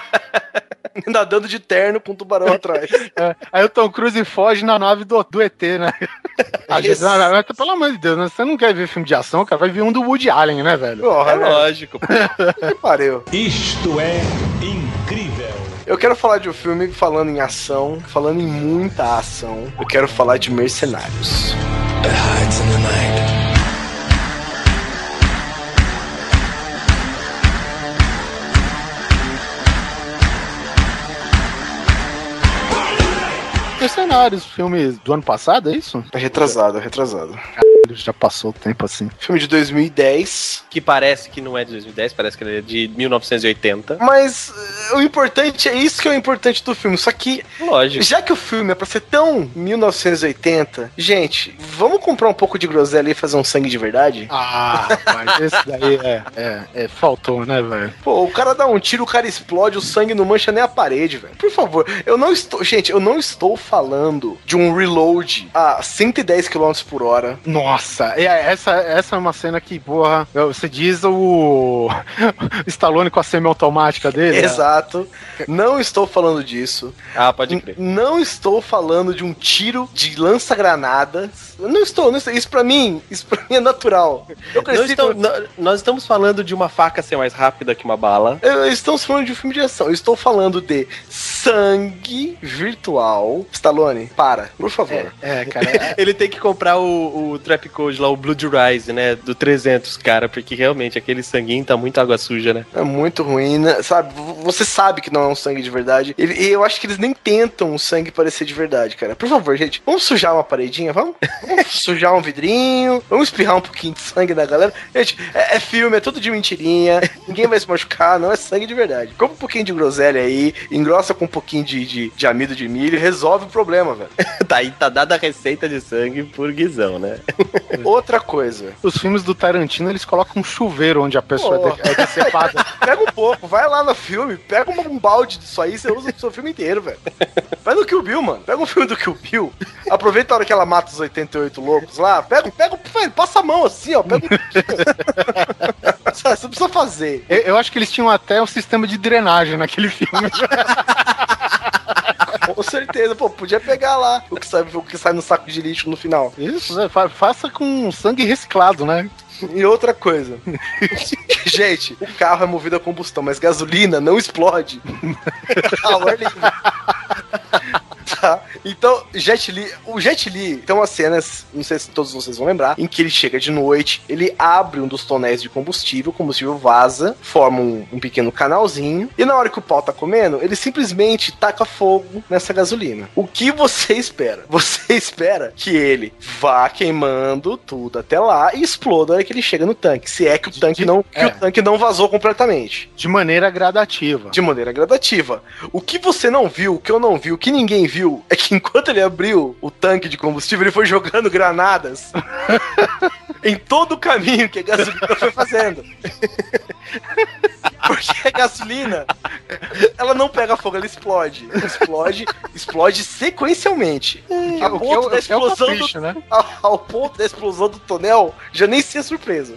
Nadando de terno com um tubarão atrás. É, aí o Tom Cruise foge na nave do, do E T, né? A gente, não, não, não, pelo amor de Deus, né? Você não quer ver filme de ação, cara? Vai ver um do Woody Allen, né, velho? Porra, É né? lógico. Que pariu. Isto é incrível. Eu quero falar de um filme falando em ação, falando em muita ação. Eu quero falar de Mercenários. Mercenários, filme do ano passado, é isso? É retrasado, é retrasado. Já passou o tempo assim. Filme de dois mil e dez. Que parece que não é de dois mil e dez, parece que ele é de mil novecentos e oitenta. Mas uh, o importante é isso que é o importante do filme. Só que, Lógico. já que o filme é pra ser tão mil novecentos e oitenta, gente, vamos comprar um pouco de groselha e fazer um sangue de verdade? Ah, rapaz, esse daí é, é, é faltou, né, velho? Pô, o cara dá um tiro, o cara explode, o sangue não mancha nem a parede, velho. Por favor, eu não estou. Gente, eu não estou falando de um reload a cento e dez quilômetros por hora. Nossa, é, essa, essa é uma cena que, porra, você diz o Stallone com a semi-automática dele. Exato. Não estou falando disso. Ah, pode crer. N- Não estou falando de um tiro de lança-granadas. Eu Não estou, não estou. Isso pra mim, isso pra mim é natural. Eu Não cresci estamos- com- nó- nós estamos falando de uma faca ser mais rápida que uma bala. Eu- Estamos falando de um filme de ação. Eu estou falando de sangue virtual. Stallone, para, por favor. É, cara. é- Ele tem que comprar o, o Trap Code lá, o Blood Rise, né? Do trezentos, cara, porque realmente aquele sanguinho tá muito água suja, né? É muito ruim, né? Sabe? V- Você sabe que não é um sangue de verdade. Ele- E eu acho que eles nem tentam o sangue parecer de verdade, cara. Por favor, gente, vamos sujar uma paredinha, vamos? Vamos sujar um vidrinho, vamos espirrar um pouquinho de sangue da galera. Gente, é, é filme, é tudo de mentirinha, ninguém vai se machucar, não é sangue de verdade. Compra um pouquinho de groselha aí, engrossa com um pouquinho de, de, de amido de milho e resolve o problema, velho. Tá aí, tá dada a receita de sangue por guizão, né? Outra coisa, Os filmes do Tarantino, eles colocam um chuveiro onde a pessoa Pô. é de- é decepada. pega um pouco, vai lá no filme, pega um, um balde disso aí, você usa pro seu filme inteiro, velho. Vai no Kill Bill, mano. Pega um filme do Kill Bill, aproveita a hora que ela mata os oitenta e oito loucos lá, pega, pega, velho, passa a mão assim, ó, pega um pouquinho. Sabe, você precisa fazer. Eu, eu acho que eles tinham até um sistema de drenagem naquele filme. Com certeza, pô, podia pegar lá o que sai, o que sai no saco de lixo no final. Isso, né? Fa- faça com sangue reciclado, né? E outra coisa. Gente, o carro é movido a combustão, mas gasolina não explode. Ao ar livre. Tá? Então, Jet Li, o Jet Li tem umas cenas, não sei se todos vocês vão lembrar, em que ele chega de noite, ele abre um dos tonéis de combustível, o combustível vaza, forma um, um pequeno canalzinho, e na hora que o pau tá comendo, ele simplesmente taca fogo nessa gasolina. O que você espera? Você espera que ele vá queimando tudo até lá e exploda na hora que ele chega no tanque, se é que o tanque não, que é. o tanque não vazou completamente. De maneira gradativa. De maneira gradativa. O que você não viu, o que eu não vi, o que ninguém viu, é que enquanto ele abriu o tanque de combustível, ele foi jogando granadas em todo o caminho que a gasolina foi fazendo. Porque a gasolina, ela não pega fogo, ela explode. Explode, explode sequencialmente. A O que é ponto o- da é o explosão capricho, do, né? ao, ao ponto da explosão do tonel, já nem ser surpresa.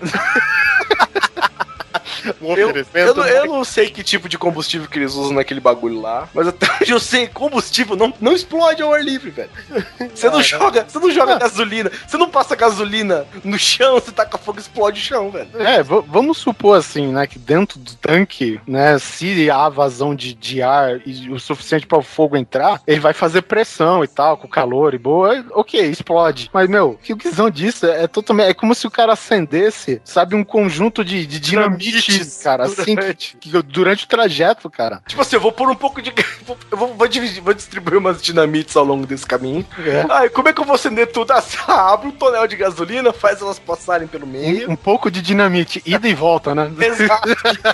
Um Eu, eu, oferecimento, não- eu não sei que tipo de combustível que eles usam naquele bagulho lá, mas até onde eu sei, combustível não, não explode ao ar livre, velho. Você não joga, você não joga gasolina, você não passa gasolina no chão, você taca fogo e explode o chão, velho. É, v- vamos supor assim, né, que dentro do tanque, né, se há vazão de, de ar e o suficiente para o fogo entrar, ele vai fazer pressão e tal, com calor e boa, ok, explode. Mas, meu, que o quizão disso é, é totalmente, é como se o cara acendesse, sabe, um conjunto de, de dinamite, cara, assim, que, que durante o trajeto, cara. Tipo assim, eu vou pôr um pouco de. Eu vou, vou, dividir, vou distribuir umas dinamites ao longo desse caminho. É. Ai, como é que eu vou acender tudo? Ah, abre um tonel de gasolina, faz elas passarem pelo meio. Um, um pouco de dinamite, ida e volta, né? Exato.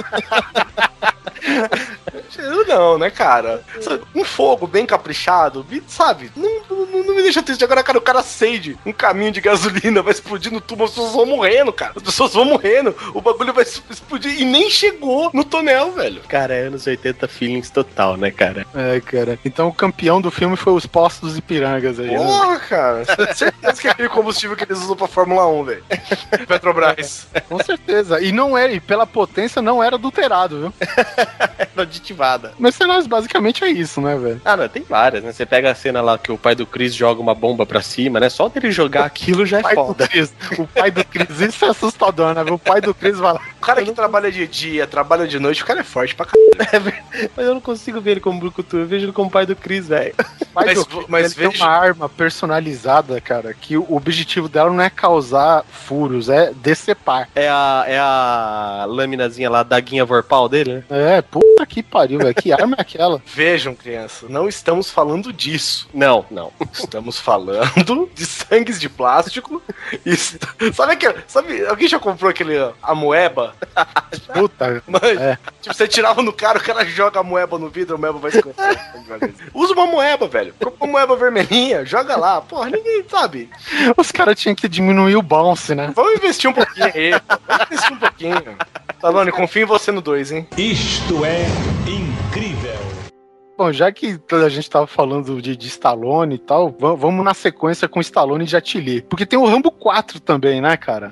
Eu não, né, cara? Sabe, um fogo bem caprichado, sabe? Não, não, não me deixa triste. Agora, cara, o cara acende um caminho de gasolina, vai explodindo tudo, as pessoas vão morrendo, cara. As pessoas vão morrendo, o bagulho vai explodir e nem chegou no tonel, velho. Cara, é anos oitenta feelings total, né, cara? É, cara. Então o campeão do filme foi os postos dos Ipirangas aí, né? Porra, cara. Certeza que é aquele combustível que eles usam pra Fórmula um, velho. Petrobras. Com certeza. E não é, e pela potência não era adulterado, viu? Era aditivada. Mercenários basicamente é isso, né, velho? Ah, não, tem várias, né? Você pega a cena lá que o pai do Chris joga uma bomba pra cima, né? Só dele jogar aquilo já é pai do foda. Chris, o pai do Chris, isso é assustador, né? O pai do Chris vai lá. O cara que trabalha de dia, trabalha de noite, o cara é forte pra caralho. Mas eu não consigo ver ele como Brucutu, eu vejo ele como pai do Chris, velho. O pai Mas- do Chris, mas ele tem veja- uma arma personalizada, cara, que o objetivo dela não é causar furos, é decepar. É a, é a laminazinha lá, da guinha vorpal dele, né? É, puta que pariu, velho. Que arma é aquela? Vejam, criança, não estamos falando disso. Não, não. Estamos falando de sangues de plástico. Isso- Sabe aquele. Sabe, alguém já comprou aquele a moeba? Puta. Mas, É. tipo, você tirava no cara, o cara joga a moeba no vidro, a moeba vai escorrer. Usa uma moeba, velho. Compra uma moeba vermelhinha, joga lá. Porra, ninguém sabe. Os caras tinham que diminuir o bounce, né? Vamos investir um pouquinho aí. pô. Vamos investir um pouquinho. Talone, confio em você no dois, hein? Isto é incrível. Bom, já que a gente tava falando de, de Stallone e tal, va- vamos na sequência com Stallone e Jet Li. Porque tem o Rambo quatro também, né, cara?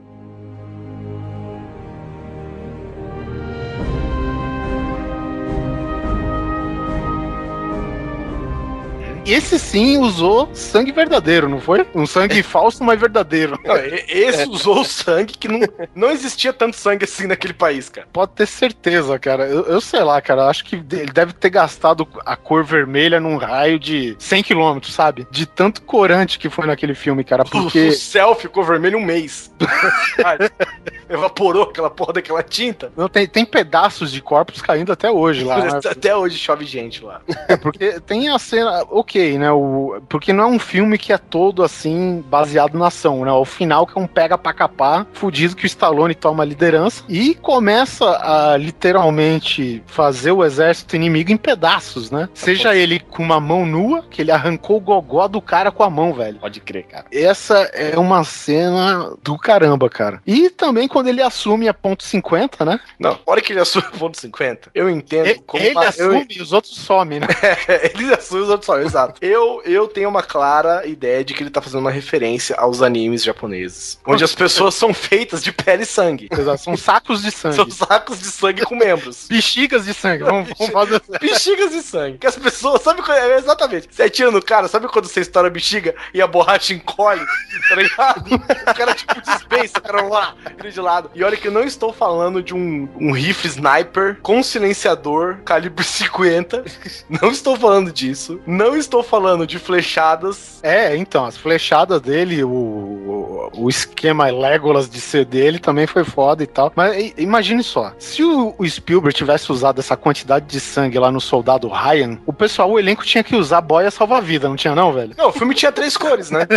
Esse sim usou sangue verdadeiro, não foi? Um sangue falso, mas verdadeiro. Não, e- esse usou o sangue que não, não existia tanto sangue assim naquele país, cara. Pode ter certeza, cara. Eu, eu sei lá, cara. Acho que ele deve ter gastado a cor vermelha num raio de cem quilômetros, sabe? De tanto corante que foi naquele filme, cara. O Porque. céu ficou vermelho um mês. Ai, evaporou aquela porra daquela tinta. Não, tem, tem pedaços de corpos caindo até hoje lá, né? Até hoje chove gente lá. É, porque tem a cena, ok, né? O, porque não é um filme que é todo assim, baseado na ação, né? Ao final que é um pega pra capar, fudido que o Stallone toma a liderança e começa a literalmente fazer o exército inimigo em pedaços, né? Seja ele com uma mão nua, que ele arrancou o gogó do cara com a mão, velho. Pode crer, cara. Essa é uma cena do caramba, cara. E também quando ele assume a ponto cinquenta, né? Não, a hora que ele assume o ponto cinquenta, eu entendo E- como ele uma- eu- assume e os outros somem, né? ele assume os outros só, exato. Exato. Eu, eu tenho uma clara ideia de que ele tá fazendo uma referência aos animes japoneses, onde as pessoas são feitas de pele e sangue. Exato, são sacos de sangue. São sacos de sangue com membros. Bexigas de sangue. Vamos, vamos fazer assim. Bexigas de sangue. Que as pessoas, sabe quando, é, exatamente, você atira no cara, sabe quando você estoura a bexiga e a borracha encolhe, tá ligado? O cara tipo dispensa, o cara lá, vira de lado. E olha que eu não estou falando de um, um rifle sniper com silenciador calibre cinquenta. Não estou falando disso. Não estou falando de flechadas. É, então, as flechadas dele, o, o, o esquema Legolas de ser dele também foi foda e tal. Mas i- imagine só, se o, o Spielberg tivesse usado essa quantidade de sangue lá no Soldado Ryan, o pessoal, o elenco tinha que usar boia salva-vida, não tinha não, velho? Não, o filme tinha três cores, né?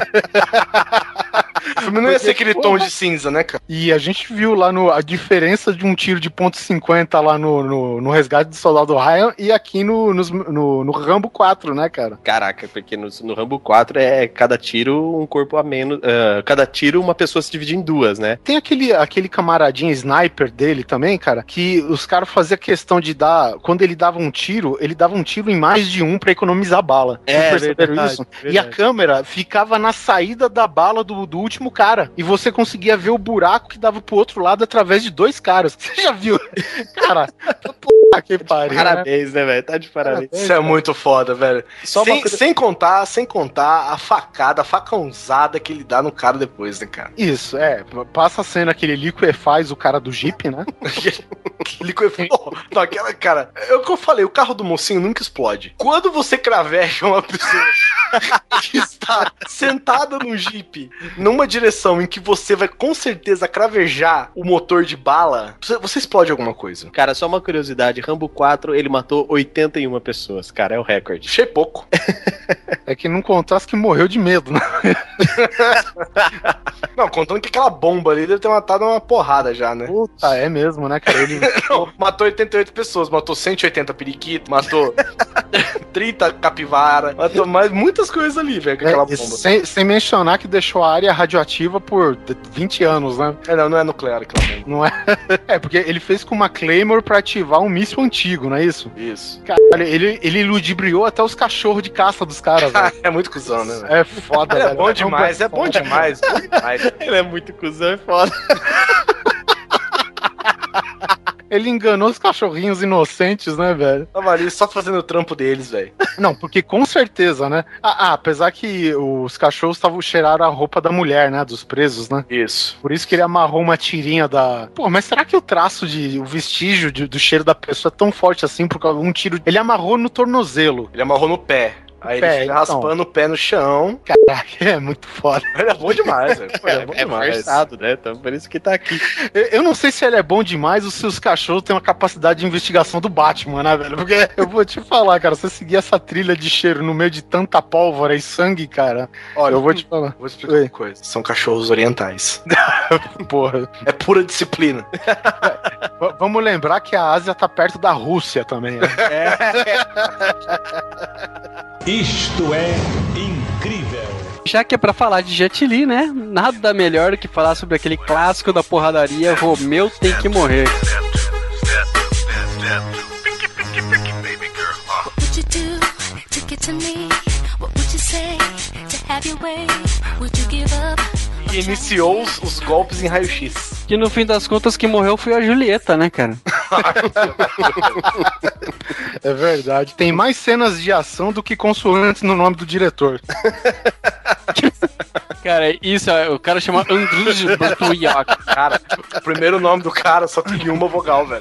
O filme não ia ser aquele tom de cinza, né, cara? E a gente viu lá no, a diferença de um tiro de ponto cinquenta lá no, no, no Resgate do Soldado Ryan e aqui no, nos- no, no Rambo quatro, né, cara? Caraca, porque no, no Rambo quatro é cada tiro um corpo a menos. ah, cada tiro uma pessoa se divide em duas, né? Tem aquele, aquele camaradinho sniper dele também, cara, que os caras faziam questão de dar, quando ele dava um tiro, ele dava um tiro em mais de um pra economizar bala. Vocês É, perceberam verdade, isso? verdade. E a câmera ficava na saída da bala do, do último cara. E você conseguia ver o buraco que dava pro outro lado através de dois caras. Você já viu? Cara, puta que pariu. né? Parabéns, né, velho? Tá de parabéns. Isso é muito foda, velho. Só uma sem, coisa- sem contar, sem contar a facada, a facãozada que ele dá no cara depois, né, cara? Isso, é. Passa a cena que ele liquefaz o cara do Jeep, né? Liquefaz. Oh, não, aquela, cara, é o que eu falei, o carro do mocinho nunca explode. Quando você craveja uma pessoa que está sentada num Jeep, numa direção em que você vai com certeza cravejar o motor de bala, você, você explode alguma coisa. Cara, só uma curiosidade: Rambo quatro, ele matou oitenta e uma pessoas, cara, é o recorde. Achei pouco. É que não contasse que morreu de medo, né? Não, contando que aquela bomba ali deve ter matado uma porrada já, né? Puta, é mesmo, né, cara? Ele... Não, matou oitenta e oito pessoas, matou cento e oitenta periquitos, matou trinta capivara, matou mais muitas coisas ali, velho, com aquela É, e bomba. sem, sem mencionar que deixou a área radioativa por vinte anos, né? É, não, não é nuclear aquela bomba. Não é? É, porque ele fez com uma Claymore pra ativar um míssil antigo, não é isso? Isso. Caralho, ele, ele ludibriou até os cachorros de caça dos caras, velho. É muito cuzão, né, velho? É foda, Ele é velho. bom demais, é bom demais, bom demais. Ele é muito cuzão, é foda. Ele enganou os cachorrinhos inocentes, né, velho? Tava ali só fazendo o trampo deles, velho. Não, porque com certeza, né? Ah, ah, apesar que os cachorros estavam cheirando a roupa da mulher, né? Dos presos, né? Isso. Por isso que ele amarrou uma tirinha da... Pô, mas será que o traço de... O vestígio de- do cheiro da pessoa é tão forte assim por causa de um tiro... Ele amarrou no tornozelo. Ele amarrou no pé. Aí Pé, ele fica então. raspando o pé no chão. Caraca, é muito foda. Ele é bom demais, velho. Pô, ele É, é bom é demais. forçado, né? Então por isso que tá aqui. Eu, eu não sei se ele é bom demais ou se os cachorros têm uma capacidade de investigação do Batman, né, velho? Porque eu vou te falar, cara, se você seguir essa trilha de cheiro no meio de tanta pólvora e sangue, cara, Olha, eu vou te falar. Vou explicar Oi. uma coisa. São cachorros orientais. Porra. É pura disciplina. V- vamos lembrar que a Ásia tá perto da Rússia também, né? Isto é incrível. Já que é pra falar de Jet Li, né? Nada melhor do que falar sobre aquele clássico da porradaria, Romeu tem que morrer. What would you do to get to me? What would you say to have your way? Would you give up? E iniciou os, os golpes em raio-x. Que no fim das contas que morreu foi a Julieta, né, cara? É verdade. Tem mais cenas de ação do que consoantes no nome do diretor. Cara, isso, é- o cara chama Andrzej Bartoliak. Cara, o primeiro nome do cara só tem uma vogal, velho.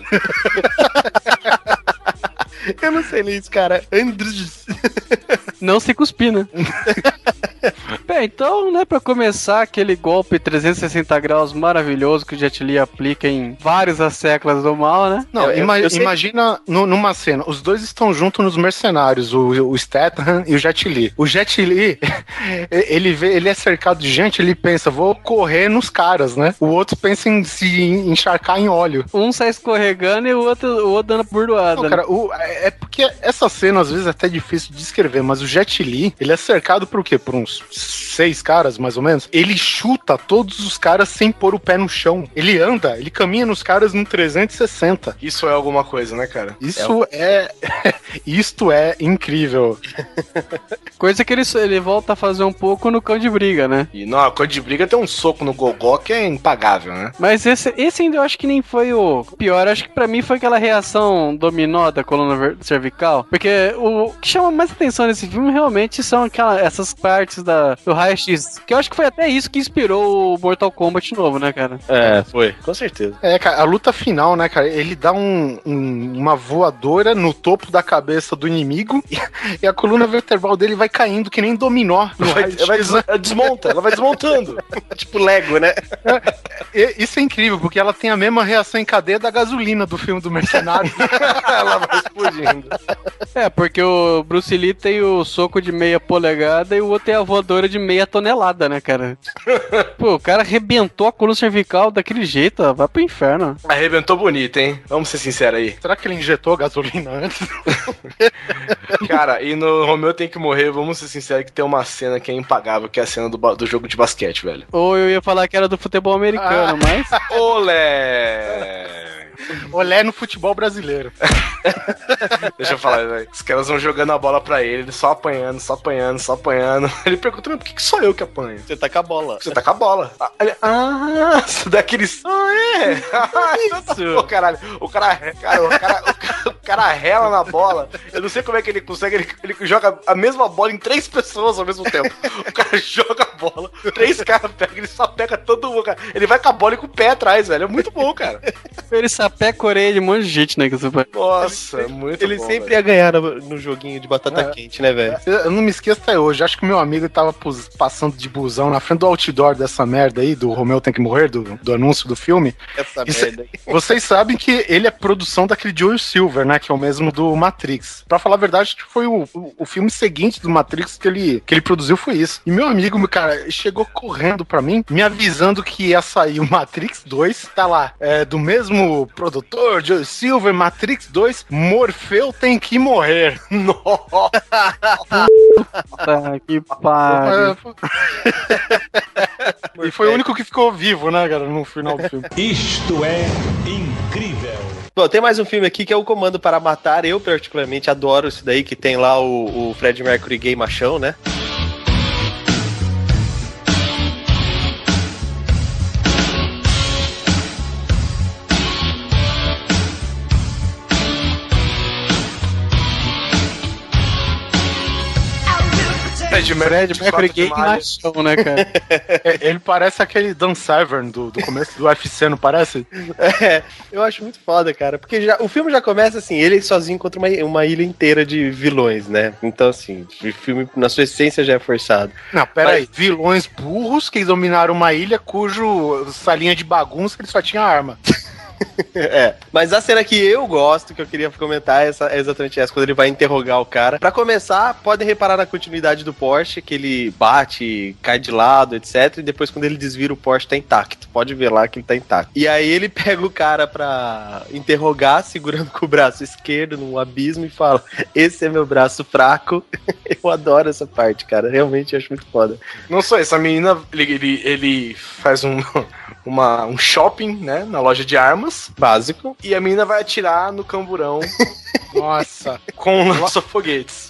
Eu não sei ler isso, cara. Andrés. Não se cuspir, né? Bem, então, né, pra começar, aquele golpe trezentos e sessenta graus maravilhoso que o Jet Li aplica em várias as séculas do mal, né? Não, Eu- eu- ima- eu sei- imagina nu- numa cena, os dois estão juntos nos Mercenários, o, o Statham e o Jet Li. O Jet Li, ele vê, ele é cercado de gente, ele pensa, vou correr nos caras, né? O outro pensa em se encharcar em óleo. Um sai escorregando e o outro, o outro dando burdoada. Não, cara, o- é é porque essa cena às vezes é até difícil de descrever, mas o Jet Li, ele é cercado por o quê? Por uns seis caras, mais ou menos, ele chuta todos os caras sem pôr o pé no chão. Ele anda, ele caminha nos caras no trezentos e sessenta. Isso é alguma coisa, né, cara? Isso é... é... Isto é incrível. Coisa que ele, ele volta a fazer um pouco no Cão de Briga, né? E não, o Cão de Briga tem um soco no gogó que é impagável, né? Mas esse, esse ainda eu acho que nem foi o pior. Acho que pra mim foi aquela reação dominó da coluna cervical. Porque o que chama mais atenção nesse filme realmente são aquela, essas partes da, do raio-x. Que eu acho que foi até isso que inspirou o Mortal Kombat novo, né, cara? É, foi. Com certeza. É, cara, a luta final, né, cara? Ele dá um, um, uma voadora no topo da cabeça do inimigo e, e a coluna vertebral dele vai caindo que nem dominó. Vai, vai des, desmonta, ela vai desmontando. Tipo Lego, né? É, isso é incrível, porque ela tem a mesma reação em cadeia da gasolina do filme do Mercenário. Ela vai explodindo. É, porque o Bruce Lee tem o soco de meia polegada e o outro tem a voadora de meia tonelada, né, cara? Pô, o cara arrebentou a coluna cervical daquele jeito, ó, vai pro inferno. Arrebentou bonito, hein? Vamos ser sinceros aí. Será que ele injetou gasolina antes? Cara, e no Romeu Tem Que Morrer, vamos ser sinceros que tem uma cena que é impagável, que é a cena do, do jogo de basquete, velho. Ou eu ia falar que era do futebol americano, ah. mas... Olé! Olé no futebol brasileiro. Deixa eu falar, velho. Os caras vão jogando a bola pra ele, ele só apanhando, só apanhando, só apanhando. Ele pergunta, mas por que, que sou eu que apanho? Você tá com a bola. Você tá com a bola. Ah, ele, ah isso daqueles... Ah, é? Isso. O caralho, o cara, cara, o cara, o cara, o cara rela na bola. Eu não sei como é que ele consegue, ele, ele joga a mesma bola em três pessoas ao mesmo tempo. O cara joga a bola, três caras pegam, ele só pega todo mundo, cara. Ele vai com a bola e com o pé atrás, velho. É muito bom, cara. Ele sapeca a orelha de um monte de gente, né? Que você... Nossa, é muito ele bom. Ele sempre velho. ia ganhar no, no joguinho de batata é. quente, né, velho? Eu não me esqueço até hoje. Acho que meu amigo tava passando de busão na frente do outdoor dessa merda aí, do Romeu Tem Que Morrer, do, do anúncio do filme. Essa Isso, merda aí. Vocês sabem que ele é produção daquele Joel Silver, né? Que é o mesmo do Matrix. Pra falar a verdade, acho que foi o, o, o filme seguinte do Matrix que ele, que ele produziu foi isso. E meu amigo, cara, chegou correndo pra mim, me avisando que ia sair o Matrix dois. Tá lá, é, do mesmo produtor, Joel Silver, Matrix dois, Morfeu Tem Que Morrer. Nossa! Puta que pariu. E foi o único que ficou vivo, né, cara, no final do filme. Isto é incrível. Bom, tem mais um filme aqui que é o Comando para Matar. Eu, particularmente, adoro esse daí, que tem lá o, o Fred Mercury gay machão, né? Fred Mercury gay machão, né, cara? É, ele parece aquele Dan Severn do, do começo do U F C, não parece? É, eu acho muito foda, cara, porque já, o filme já começa assim, ele sozinho contra uma, uma ilha inteira de vilões, né? Então, assim, o filme, na sua essência, já é forçado. Não, pera Mas... aí, vilões burros que dominaram uma ilha cujo salinha de bagunça ele só tinha arma. É, mas a cena que eu gosto, que eu queria comentar, é, essa, é exatamente essa, quando ele vai interrogar o cara. Pra começar, podem reparar na continuidade do Porsche, que ele bate, cai de lado, etcétera. E depois, quando ele desvira, o Porsche tá intacto. Pode ver lá que ele tá intacto. E aí ele pega o cara pra interrogar, segurando com o braço esquerdo num abismo e fala: esse é meu braço fraco. Eu adoro essa parte, cara. Realmente acho muito foda. Não só isso, a menina, ele, ele, ele faz um... Uma, um shopping, né, na loja de armas. Básico. E a menina vai atirar no camburão. Nossa. Com lança-foguetes.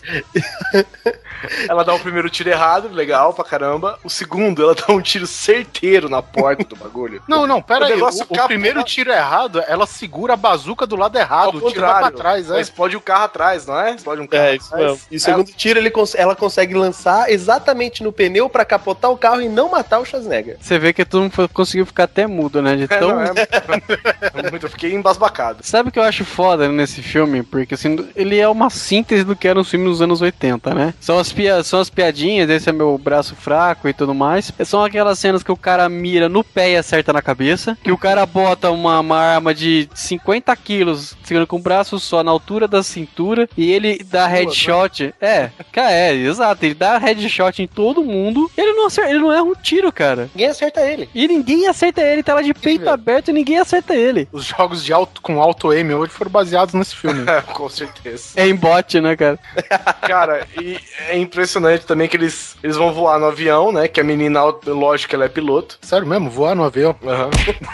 Ela dá o primeiro tiro errado, legal pra caramba. O segundo, ela dá um tiro certeiro na porta do bagulho. Não, não, pera o aí. O, capô... o primeiro tiro errado, ela segura a bazuca do lado errado. O tiro vai pra trás, é. Explode o carro atrás, não é? Explode um carro é, isso atrás. Mesmo. E o segundo é. tiro, ele cons- ela consegue lançar exatamente no pneu pra capotar o carro e não matar o Schwarzenegger. Você vê que todo mundo conseguiu ficar até mudo, né? De É, tão... não, é, é muito, eu fiquei embasbacado. Sabe o que eu acho foda nesse filme? Porque assim, ele é uma síntese do que era um filme nos anos oitenta, né? São as, pia- são as piadinhas, esse é meu braço fraco e tudo mais. São aquelas cenas que o cara mira no pé e acerta na cabeça. Que o cara bota uma, uma arma de cinquenta quilos, segurando com o braço só na altura da cintura. E ele dá headshot. É, cara, é, exato. Ele dá headshot em todo mundo. Ele não acerta, ele não erra um tiro, cara. Ninguém acerta ele. E ninguém acerta ele, tá lá de peito velho. aberto e ninguém acerta ele. Os jogos de alto, com alto aim hoje foram baseados nesse filme. Com certeza. É em bot, né, cara? Cara, e é impressionante também que eles, eles vão voar no avião, né? Que a menina, lógico que ela é piloto. Sério mesmo? Voar no avião? Aham.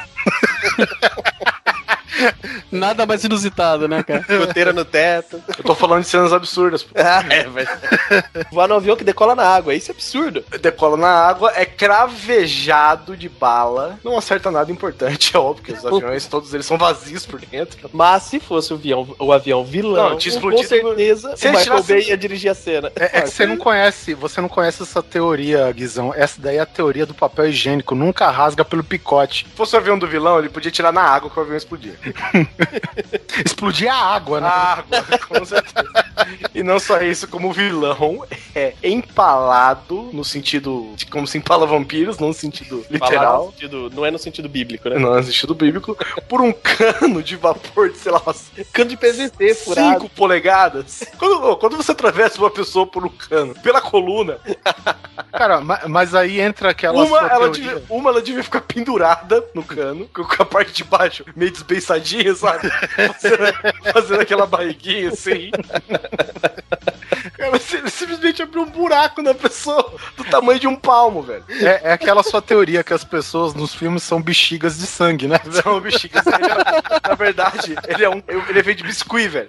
Nada mais inusitado, né, cara? Goteira no teto. Eu tô falando de cenas absurdas. Pô. Ah, é, mas... Voar no avião que decola na água, isso é absurdo. Decola na água, é cravejado de bala. Não acerta nada importante, é óbvio, porque os aviões, todos eles são vazios por dentro. Mas se fosse o avião, o avião vilão, Não, tinha com explodido- certeza Se o ele Michael tirasse- Bay ia dirigir a cena. É, é que você não conhece, você não conhece essa teoria, Guizão. Essa daí é a teoria do papel higiênico. Nunca rasga pelo picote. Se fosse o avião do vilão, ele podia tirar na água que o avião explodia. Explodir a água, né? A água, com certeza. E não só isso, como o vilão é empalado, no sentido de como se empala vampiros, não no sentido Falar literal. no sentido- não é no sentido bíblico, né? Não, no sentido bíblico, por um cano de vapor de, sei lá, umas Cano de P V C furado. cinco polegadas. Quando, quando você atravessa uma pessoa por um cano, pela coluna, Cara, ma- mas aí entra aquela uma sua ela, teoria. devia, uma ela devia ficar pendurada no cano, com a parte de baixo meio desbeiçadinha, sabe? Fazendo, fazendo aquela barriguinha assim. Cara, você simplesmente abriu um buraco na pessoa do tamanho de um palmo, velho. É, é aquela sua teoria que as pessoas nos filmes são bexigas de sangue, né? São bexigas. Ele é- na verdade, ele é um. Ele é feito de biscuit, velho.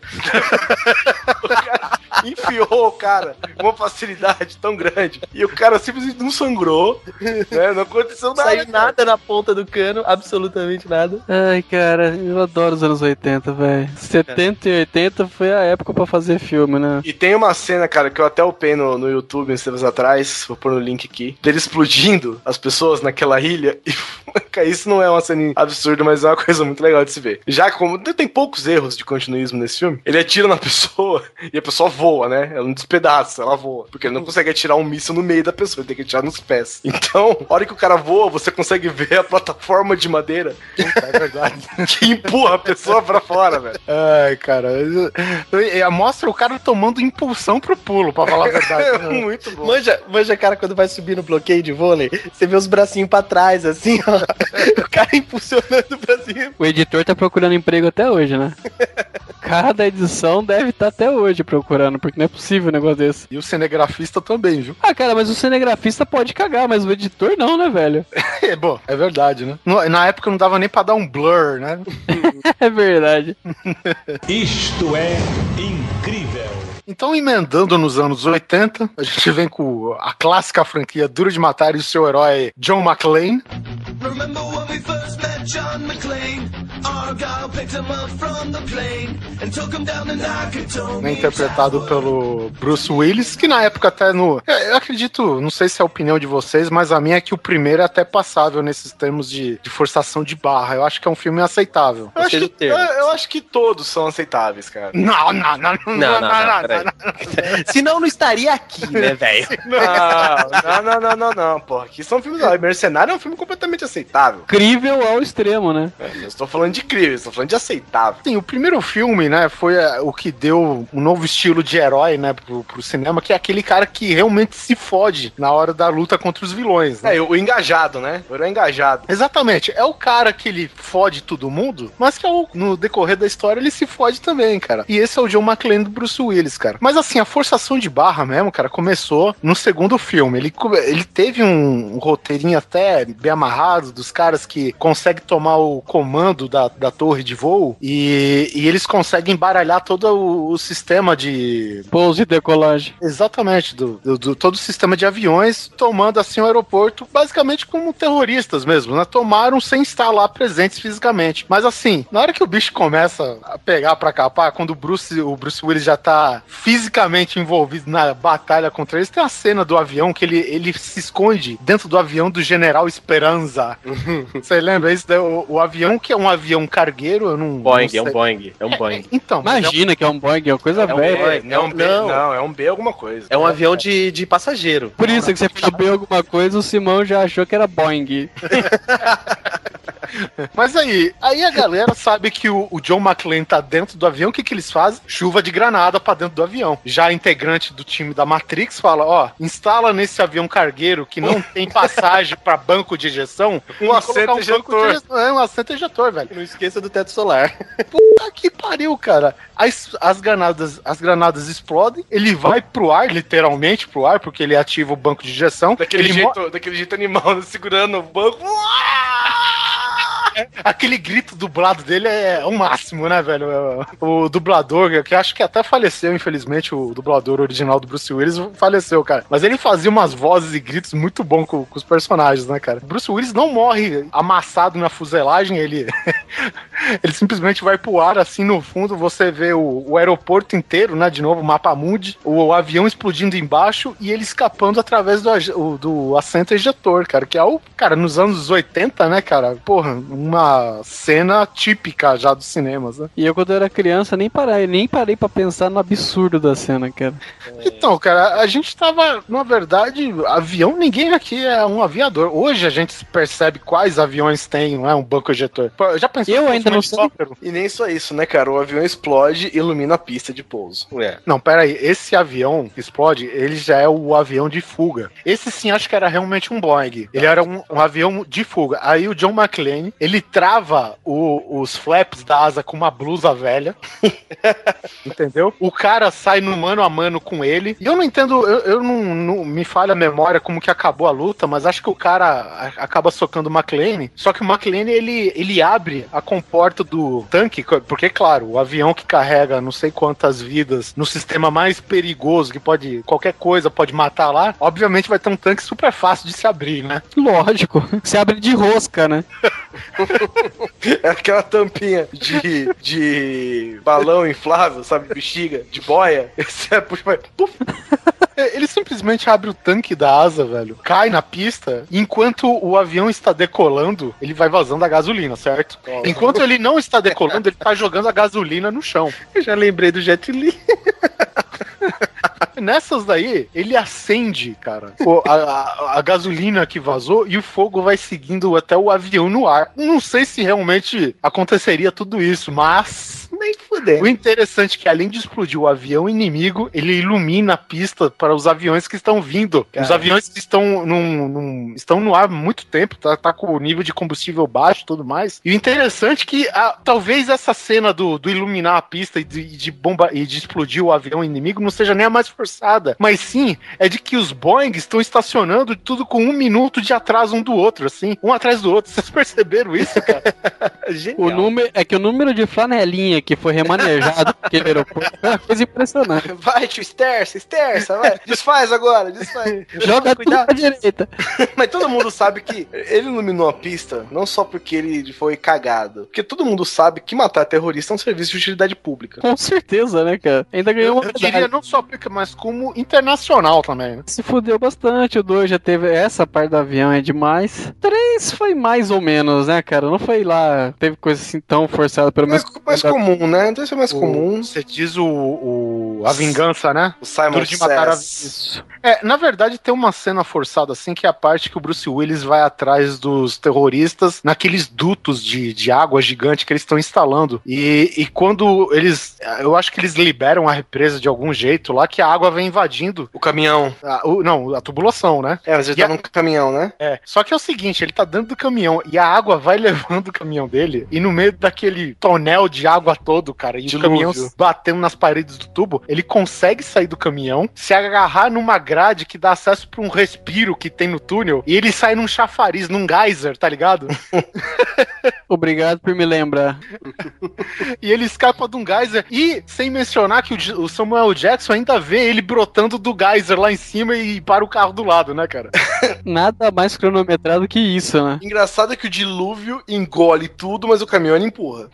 O cara enfiou o cara com uma facilidade tão grande. E o cara simplesmente não sangrou, né? Não aconteceu Não nada. saiu nada na ponta do cano, absolutamente nada. Ai, cara, eu adoro os anos oitenta, velho. setenta e oitenta foi a época pra fazer filme, né? E tem uma cena, cara, que eu até upei no, no YouTube uns tempos atrás, vou pôr no link aqui, dele explodindo as pessoas naquela ilha. E, cara, isso não é uma cena absurda, mas é uma coisa muito legal de se ver. Já que como tem poucos erros de continuismo nesse filme, ele atira na pessoa e a pessoa voa, né? Ela não despedaça, ela voa. Porque ele não consegue atirar um míssil no meio da pessoa, ele tem que atirar nos pés. Então, a hora que o cara voa, você consegue ver a plataforma de madeira É verdade. que empurra a pessoa pra fora, velho. Ai, cara. eu- eu- Mostra o cara tomando impulsão pro pulo, pra falar a verdade. É né? muito bom. Manja, manja, cara, quando vai subir no bloqueio de vôlei, você vê os bracinhos pra trás, assim, ó. O cara impulsionando pra cima. O editor tá procurando emprego até hoje, né? O cara da edição deve estar até hoje procurando, porque não é possível um negócio desse. E o cinegrafista também, viu? Ah, cara, mas o cinegrafista pode cagar, mas o editor não, né, velho? É, bom, é verdade, né? No- Na época não dava nem pra dar um blur, né? É verdade. Isto é incrível. Então, emendando nos anos oitenta, a gente vem com a clássica franquia Duro de Matar e o seu herói John McClane. Remember when we first met John McClane? Argyle picked him up from the plane and took him down to Nakatomi. Né, interpretado pelo Bruce Willis, que na época até no... Eu, eu acredito, não sei se é a opinião de vocês, mas a minha é que o primeiro é até passável nesses termos de, de forçação de barra. Eu acho que é um filme aceitável. Eu acho, Seja que, o termo. eu, eu acho que todos são aceitáveis, cara. Não, não, não, não, Não, não, não, peraí. Senão não estaria aqui, né, velho? Não, não, não, não, não, porra. Aqui são filmes. ó, Mercenário é um filme completamente aceitável. Incrível ao extremo, né? Eu estou falando de incrível, estou falando de aceitável. Sim, o primeiro filme, né, foi é, o que deu um novo estilo de herói, né, pro, pro cinema, que é aquele cara que realmente se fode na hora da luta contra os vilões, né? É, o engajado, né? O herói engajado. Exatamente, é o cara que ele fode todo mundo, mas que ao- no decorrer da história ele se fode também, cara. E esse é o John McClane do Bruce Willis, cara. Mas assim, a forçação de barra mesmo, cara, começou no segundo filme. Ele, come- ele teve um, um roteirinho até bem amarrado dos caras que conseguem tomar o comando da, da torre de voo e, e eles conseguem embaralhar todo o, o sistema de... Pouso e decolagem. Exatamente, do, do- do- todo o sistema de aviões, tomando assim o aeroporto, basicamente como terroristas mesmo, né? Tomaram sem estar lá presentes fisicamente. Mas assim, na hora que o bicho começa a pegar pra capar, quando o Bruce, o Bruce Willis já tá fisicamente envolvido na batalha contra eles, tem a cena do avião que ele, ele se esconde dentro do avião do General Esperanza. Você lembra isso? O, o avião que é um avião cargueiro, eu não... Boeing, não é um sei. Boeing, é um Boeing. Então, mas é um- Imagina que é um Boeing, é uma coisa É um velha. Boeing. É um B, Não. não, é um B alguma coisa. É um avião de, de passageiro. Por isso que você falou bem alguma coisa, o Simão já achou que era Boeing. Mas aí, aí a galera sabe que o, o John McClane tá dentro do avião, o que que eles fazem? Chuva de granada pra dentro do avião. Já a integrante do time da Matrix fala, ó, instala nesse avião cargueiro que não tem passagem pra banco de ejeção, um assento um ejetor. Ejeção. É, um assento ejetor, velho. Não esqueça do teto solar. Puta que pariu, cara. As, as, granadas, as granadas explodem, ele vai pro ar, literalmente pro ar, porque ele ativa o banco de injeção. Daquele, ele jeito, mo- daquele jeito animal, segurando o banco. Aquele grito dublado dele é o máximo, né, velho? O dublador, que acho que até faleceu, infelizmente, o dublador original do Bruce Willis faleceu, cara. Mas ele fazia umas vozes e gritos muito bons com, com os personagens, né, cara? Bruce Willis não morre amassado na fuselagem, ele ele simplesmente vai pro ar, assim, no fundo, você vê o, o aeroporto inteiro, né, de novo, o mapa mundi, o avião explodindo embaixo e ele escapando através do, o, do assento ejetor, cara, que é o, cara, nos anos oitenta, né, cara? Porra, uma cena típica já dos cinemas, né? E eu, quando eu era criança, nem parei, nem parei pra pensar no absurdo da cena, cara. Então, cara, a gente tava, na verdade, avião, ninguém aqui é um aviador. Hoje a gente percebe quais aviões tem, não é, um banco ejetor. Pô, já pensou Eu ainda não sei. E nem só isso, né, cara? O avião explode e ilumina a pista de pouso. É. Não, pera aí, esse avião que explode, ele já é o avião de fuga. Esse sim, acho que era realmente um Boeing. Ele era um, um avião de fuga. Aí o John McClane, ele trava o, os flaps da asa com uma blusa velha. Entendeu? O cara sai no mano a mano com ele. E eu não entendo, eu, eu não, não me falha a memória como que acabou a luta, mas acho que o cara a, acaba socando o McClane. Só que o McClane, ele, ele abre a comporta do tanque, porque, claro, o avião que carrega não sei quantas vidas no sistema mais perigoso, que pode, qualquer coisa pode matar lá, obviamente vai ter um tanque super fácil de se abrir, né? Lógico. Se abre de rosca, né? É aquela tampinha de, de balão inflável, sabe? Bexiga, de boia. Esse é, puxa, vai, puf. Ele simplesmente abre o tanque da asa, velho, cai na pista, e enquanto o avião está decolando, ele vai vazando a gasolina, certo? Oh. Enquanto ele não está decolando, ele tá jogando a gasolina no chão. Eu já lembrei do Jet Li. Nessas daí, ele acende, cara, a, a, a gasolina que vazou e o fogo vai seguindo até o avião no ar. Não sei se realmente aconteceria tudo isso, mas nem fuder. O interessante é que, além de explodir o avião inimigo, ele ilumina a pista para os aviões que estão vindo. Cara. Os aviões que estão, num, num, estão no ar há muito tempo, tá, tá com o nível de combustível baixo e tudo mais. E o interessante é que a, talvez essa cena do, do iluminar a pista e de, de bomba e de explodir o avião inimigo não seja nem a mais forçada, mas sim é de que os Boeing estão estacionando tudo com um minuto de atraso um do outro, assim, um atrás do outro. Vocês perceberam isso, cara? O número, é que o número de flanelinha que foi remanejado naquele aeroporto é uma coisa impressionante. Vai, tio, esterça, esterça, vai. Desfaz agora, desfaz. Joga tudo pra direita. Mas todo mundo sabe que ele iluminou a pista não só porque ele foi cagado, porque todo mundo sabe que matar terrorista é um serviço de utilidade pública. Com certeza, né, cara? Ainda ganhou uma Eu diria não só pública, mas como internacional também, né? Se fudeu bastante, o dois já teve essa parte do avião, é demais. três foi mais ou menos, né, cara? Não foi lá, teve coisa assim tão forçada, pelo menos. Mais, mais comum, né? Então isso é mais o, comum. Você diz o, o a vingança, né? O Simon Duro de matar a... Isso. É, na verdade tem uma cena forçada assim, que é a parte que o Bruce Willis vai atrás dos terroristas naqueles dutos de, de água gigante que eles estão instalando. E, e quando eles, eu acho que eles liberam a represa de algum jeito lá, que a água vem invadindo. O caminhão. A, o, não, a tubulação, né? É, mas ele e tá a... num caminhão, né? É, só que é o seguinte, ele tá dentro do caminhão e a água vai levando o caminhão dele, e no meio daquele tonel de água todo, cara, e Dilúvio. o caminhão batendo nas paredes do tubo, ele consegue sair do caminhão, se agarrar numa grade que dá acesso pra um respiro que tem no túnel, e ele sai num chafariz, num geyser, tá ligado? Obrigado por me lembrar. E ele escapa de um geyser, e sem mencionar que o, o Samuel Jackson ainda vê ele brotando do geyser lá em cima e para o carro do lado, né, cara? Nada mais cronometrado que isso, né? Engraçado é que o dilúvio engole tudo, mas o caminhão ele empurra.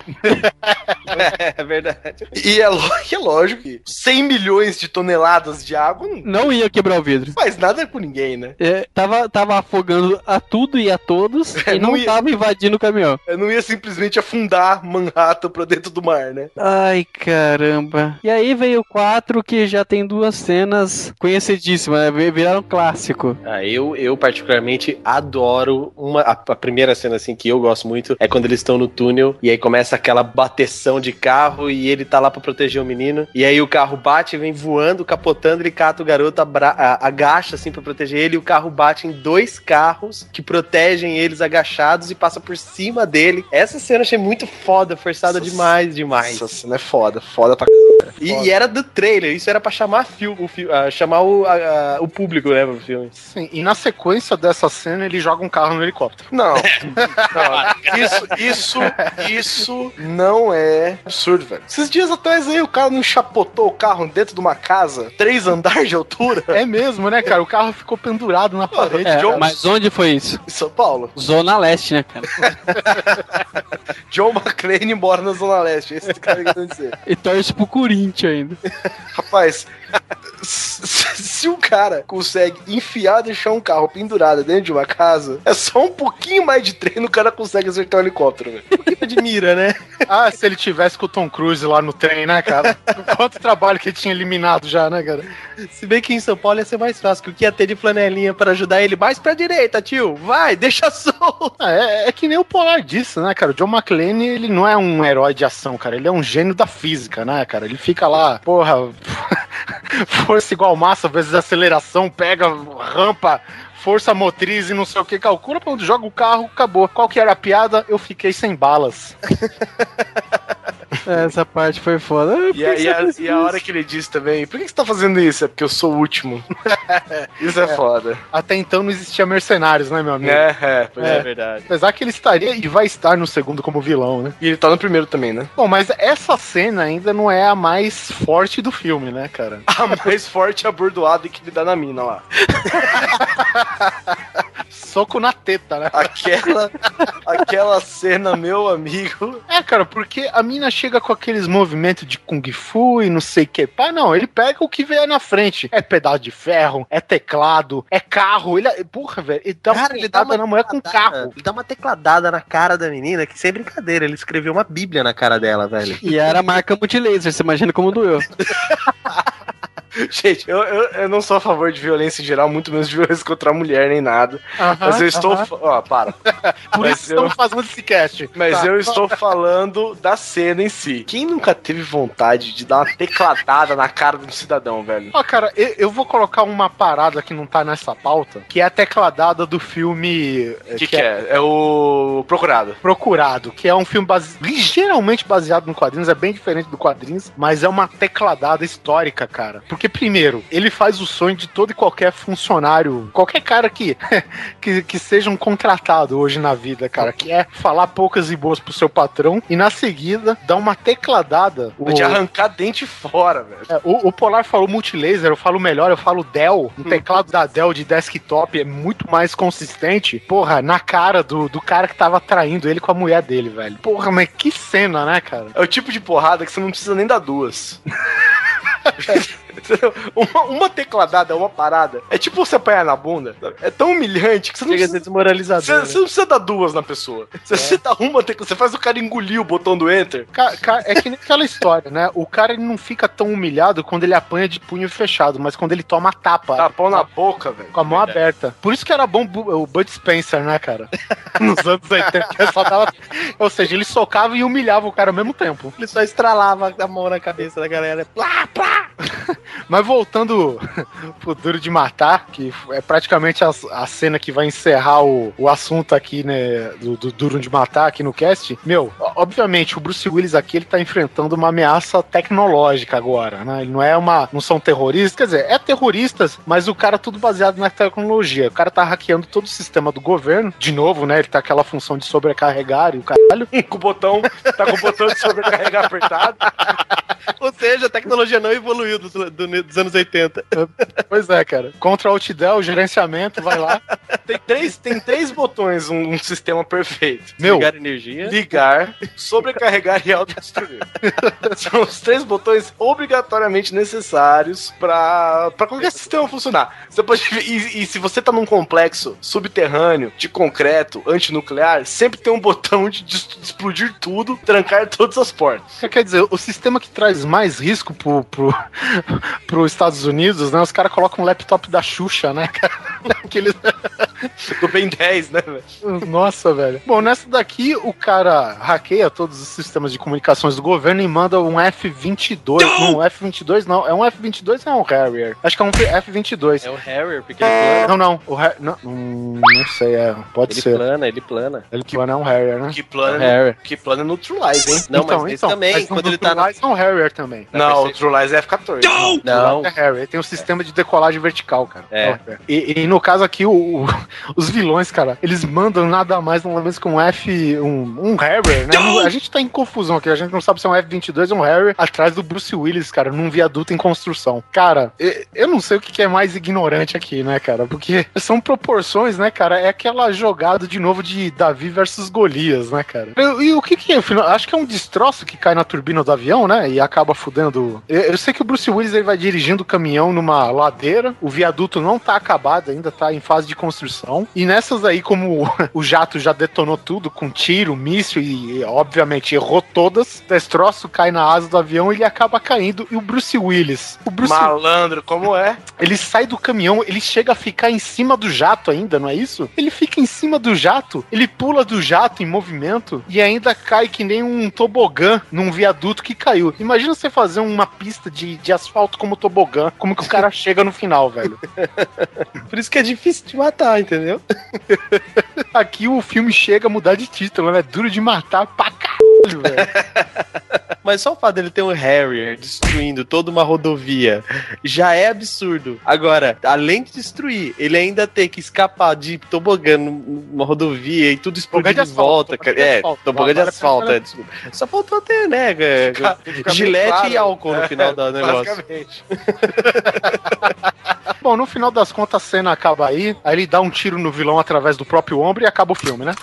É verdade. E é, é lógico que cem milhões de toneladas de água não, não ia quebrar o vidro. Faz nada com ninguém, né? É, tava, tava afogando a tudo e a todos é, e não, não ia, tava invadindo o caminhão. Não ia simplesmente afundar Manhattan pra dentro do mar, né? Ai, caramba. E aí veio o quatro, que já tem duas cenas conhecidíssimas, né? Viraram clássico. Ah, eu, eu particularmente adoro uma, a, a primeira cena assim que eu gosto muito é quando eles estão no túnel e aí começa aquela bateção de carro e ele tá lá pra proteger o menino e aí o carro bate, vem voando, capotando, ele cata o garoto, abra, a, agacha assim pra proteger ele e o carro bate em dois carros que protegem eles agachados e passa por cima dele. Essa cena eu achei muito foda, forçada Nossa, demais, demais. Essa cena é foda, foda pra c... E, e era do trailer, isso era pra chamar filme, o fi, uh, chamar o, a, a, o público, né, pro filme. Sim, e na sequência dessa cena ele joga um carro no helicóptero. Não, não isso, isso, isso não é absurdo, velho. Esses dias atrás aí o cara não enchapotou o carro dentro de uma casa, três andares de altura. É mesmo, né, cara? O carro ficou pendurado na parede. É, John... Mas onde foi isso? Em São Paulo. Zona Leste, né, cara? John McClane mora na Zona Leste, esse cara que eu dizer. E torce pro Corinthians ainda. Rapaz, se o cara consegue enfiar, deixar um carro pendurado dentro de uma casa, é só um pouquinho mais de treino, o cara consegue acertar um helicóptero, velho. Um pouquinho de mira, né? Ah, se ele tivesse com o Tom Cruise lá no trem, né, cara? Quanto trabalho que ele tinha eliminado já, né, cara? Se bem que em São Paulo ia ser mais fácil, que o que ia ter de flanelinha pra ajudar ele mais pra direita, tio. Vai, deixa solto. Ah, é, é que nem o Polar disse, né, cara? O John McClane, ele não é um herói de ação, cara. Ele é um gênio da física, né, cara? Ele fica lá, porra, força igual massa, vezes aceleração, pega rampa, força motriz e não sei o que, calcula pra onde joga o carro, acabou. Qual que era a piada? Eu fiquei sem balas. Essa parte foi foda. E a, e, a, e a hora que ele disse também, por que você tá fazendo isso? É porque eu sou o último. Isso é, é foda. Até então não existia mercenários, né, meu amigo? É, é, pois é, é verdade. Apesar que ele estaria e vai estar no segundo como vilão, né? E ele tá no primeiro também, né? Bom, mas essa cena ainda não é a mais forte do filme, né, cara? A mais forte é a bordoada que ele dá na mina lá. Soco na teta, né? Aquela, aquela cena, meu amigo. É, cara, porque a mina chega com aqueles movimentos de Kung Fu e não sei o que. Pá, não, ele pega o que vier na frente. É pedaço de ferro, é teclado, é carro. Ele, porra, velho, ele dá cara, uma ele dá uma na mulher com carro. Ele dá uma tecladada na cara da menina, que sem brincadeira, ele escreveu uma bíblia na cara dela, velho. E era a marca multilaser, você imagina como doeu. Gente, eu, eu, eu não sou a favor de violência em geral, muito menos de violência contra a mulher, nem nada. Uh-huh, mas eu estou... Ó, uh-huh. oh, para. Por mas isso eu... estamos fazendo esse cast. Mas tá. eu estou falando da cena em si. Quem nunca teve vontade de dar uma tecladada na cara de um cidadão, velho? Ó, cara, eu, eu vou colocar uma parada que não tá nessa pauta, que é a tecladada do filme... O que, que, que é? é? É o Procurado. Procurado, que é um filme base... ligeiramente baseado no quadrinhos, é bem diferente do quadrinhos, mas é uma tecladada histórica, cara. Porque, primeiro, ele faz o sonho de todo e qualquer funcionário, qualquer cara que, que, que seja um contratado hoje na vida, cara, que é falar poucas e boas pro seu patrão e, na seguida, dar uma tecladada. De o... arrancar dente fora, velho. É, o, o Polar falou multilaser, eu falo melhor, eu falo Dell. O teclado da Dell de desktop é muito mais consistente, porra, na cara do, do cara que tava traindo ele com a mulher dele, velho. Porra, mas que cena, né, cara? É o tipo de porrada que você não precisa nem dar duas. Uma, uma tecladada, uma parada. É tipo você apanhar na bunda. É tão humilhante que você não chega a ser desmoralizador. Você, né? Você não precisa dar duas na pessoa. Você, é. você dá uma tecla, você faz o cara engolir o botão do enter. Ca, ca, é que nem aquela história, né? O cara ele não fica tão humilhado quando ele apanha de punho fechado, mas quando ele toma tapa. Tapão na boca, velho. Com a mão Verdade. aberta. Por isso que era bom o Bud Spencer, né, cara? Nos anos oitenta. Só dava... Ou seja, ele socava e humilhava o cara ao mesmo tempo. Ele só estralava a mão na cabeça da galera. Plá, plá! Mas voltando pro Duro de Matar, que é praticamente a, a cena que vai encerrar o, o assunto aqui, né, do, do Duro de Matar aqui no cast, meu, obviamente o Bruce Willis aqui, ele tá enfrentando uma ameaça tecnológica agora, né, ele não é uma, não são terroristas, quer dizer, é terroristas, mas o cara tudo baseado na tecnologia, o cara tá hackeando todo o sistema do governo, de novo, né, ele tá aquela função de sobrecarregar e o caralho. Com o botão, tá com o botão de sobrecarregar apertado. Ou seja, a tecnologia não evoluiu dos, do, dos anos oitenta. Pois é, cara. Contra Alt Del, gerenciamento, vai lá. Tem três, tem três botões, um, um sistema perfeito. Meu, ligar energia. Ligar, sobrecarregar e autodestruir. São os três botões obrigatoriamente necessários pra, pra qualquer sistema funcionar. Você pode, e, e se você tá num complexo subterrâneo, de concreto, antinuclear, sempre tem um botão de, de, de explodir tudo, trancar todas as portas. Quer dizer, o sistema que traz mais risco pro, pro, pro Estados Unidos, né? Os caras colocam um laptop da Xuxa, né, cara? Aqueles... do Ben dez, né, velho? Nossa, velho. Bom, nessa daqui, o cara hackeia todos os sistemas de comunicações do governo e manda um F vinte e dois. Não, um F vinte e dois não. É um F vinte e dois ou é um Harrier? Acho que é um F vinte e dois. É um Harrier, porque ele plana. Não, não. O Har... não, hum, não sei, é. Pode ele ser. Ele plana, ele plana. Ele plana é um Harrier, né? Que plana, é que plana no True Lies, hein? Não, então, mas então, também, mas quando no ele tá True na... Lies é um Harrier também. Não, o True Lies é F quatorze. Não! Não. É Harrier. Ele tem um sistema de decolagem vertical, cara. É. E, e no caso aqui, o, o, os vilões, cara, eles mandam nada mais, nada menos que um F... Um, um Harrier, né? A gente tá em confusão aqui. A gente não sabe se é um F vinte e dois ou um Harrier atrás do Bruce Willis, cara, num viaduto em construção. Cara, eu não sei o que é mais ignorante aqui, né, cara? Porque são proporções, né, cara? É aquela jogada de novo de Davi versus Golias, né, cara? E, e o que que é? Acho que é um destroço que cai na turbina do avião, né? E acaba fudendo. Eu, eu sei que o Bruce Willis ele vai dirigindo o caminhão numa ladeira, o viaduto não tá acabado, ainda tá em fase de construção. E nessas aí, como o, o jato já detonou tudo com tiro, míssil e, obviamente, errou todas, o destroço cai na asa do avião e ele acaba caindo. E o Bruce Willis. O Bruce Malandro, como é? Ele sai do caminhão, ele chega a ficar em cima do jato ainda, não é isso? Ele fica em cima do jato, ele pula do jato em movimento e ainda cai que nem um tobogã num viaduto que caiu. Imagina você fazer uma pista de, de asfalto como tobogã, como que o cara chega no final, velho. Por isso que é difícil de matar, entendeu? Aqui o filme chega a mudar de título, né? Duro de matar pra caralho, velho. Mas só o fato dele ter um Harrier destruindo toda uma rodovia já é absurdo. Agora, além de destruir, ele ainda tem que escapar de tobogã numa rodovia e tudo explodir de, de volta. Cara. É, asfalto. Tobogã de asfalto. É, só faltou ter, né? Fica, fica gilete claro, e álcool no final é, do negócio. Basicamente. Bom, no final das contas a cena acaba aí, aí ele dá um tiro no vilão através do próprio ombro e acaba o filme, né?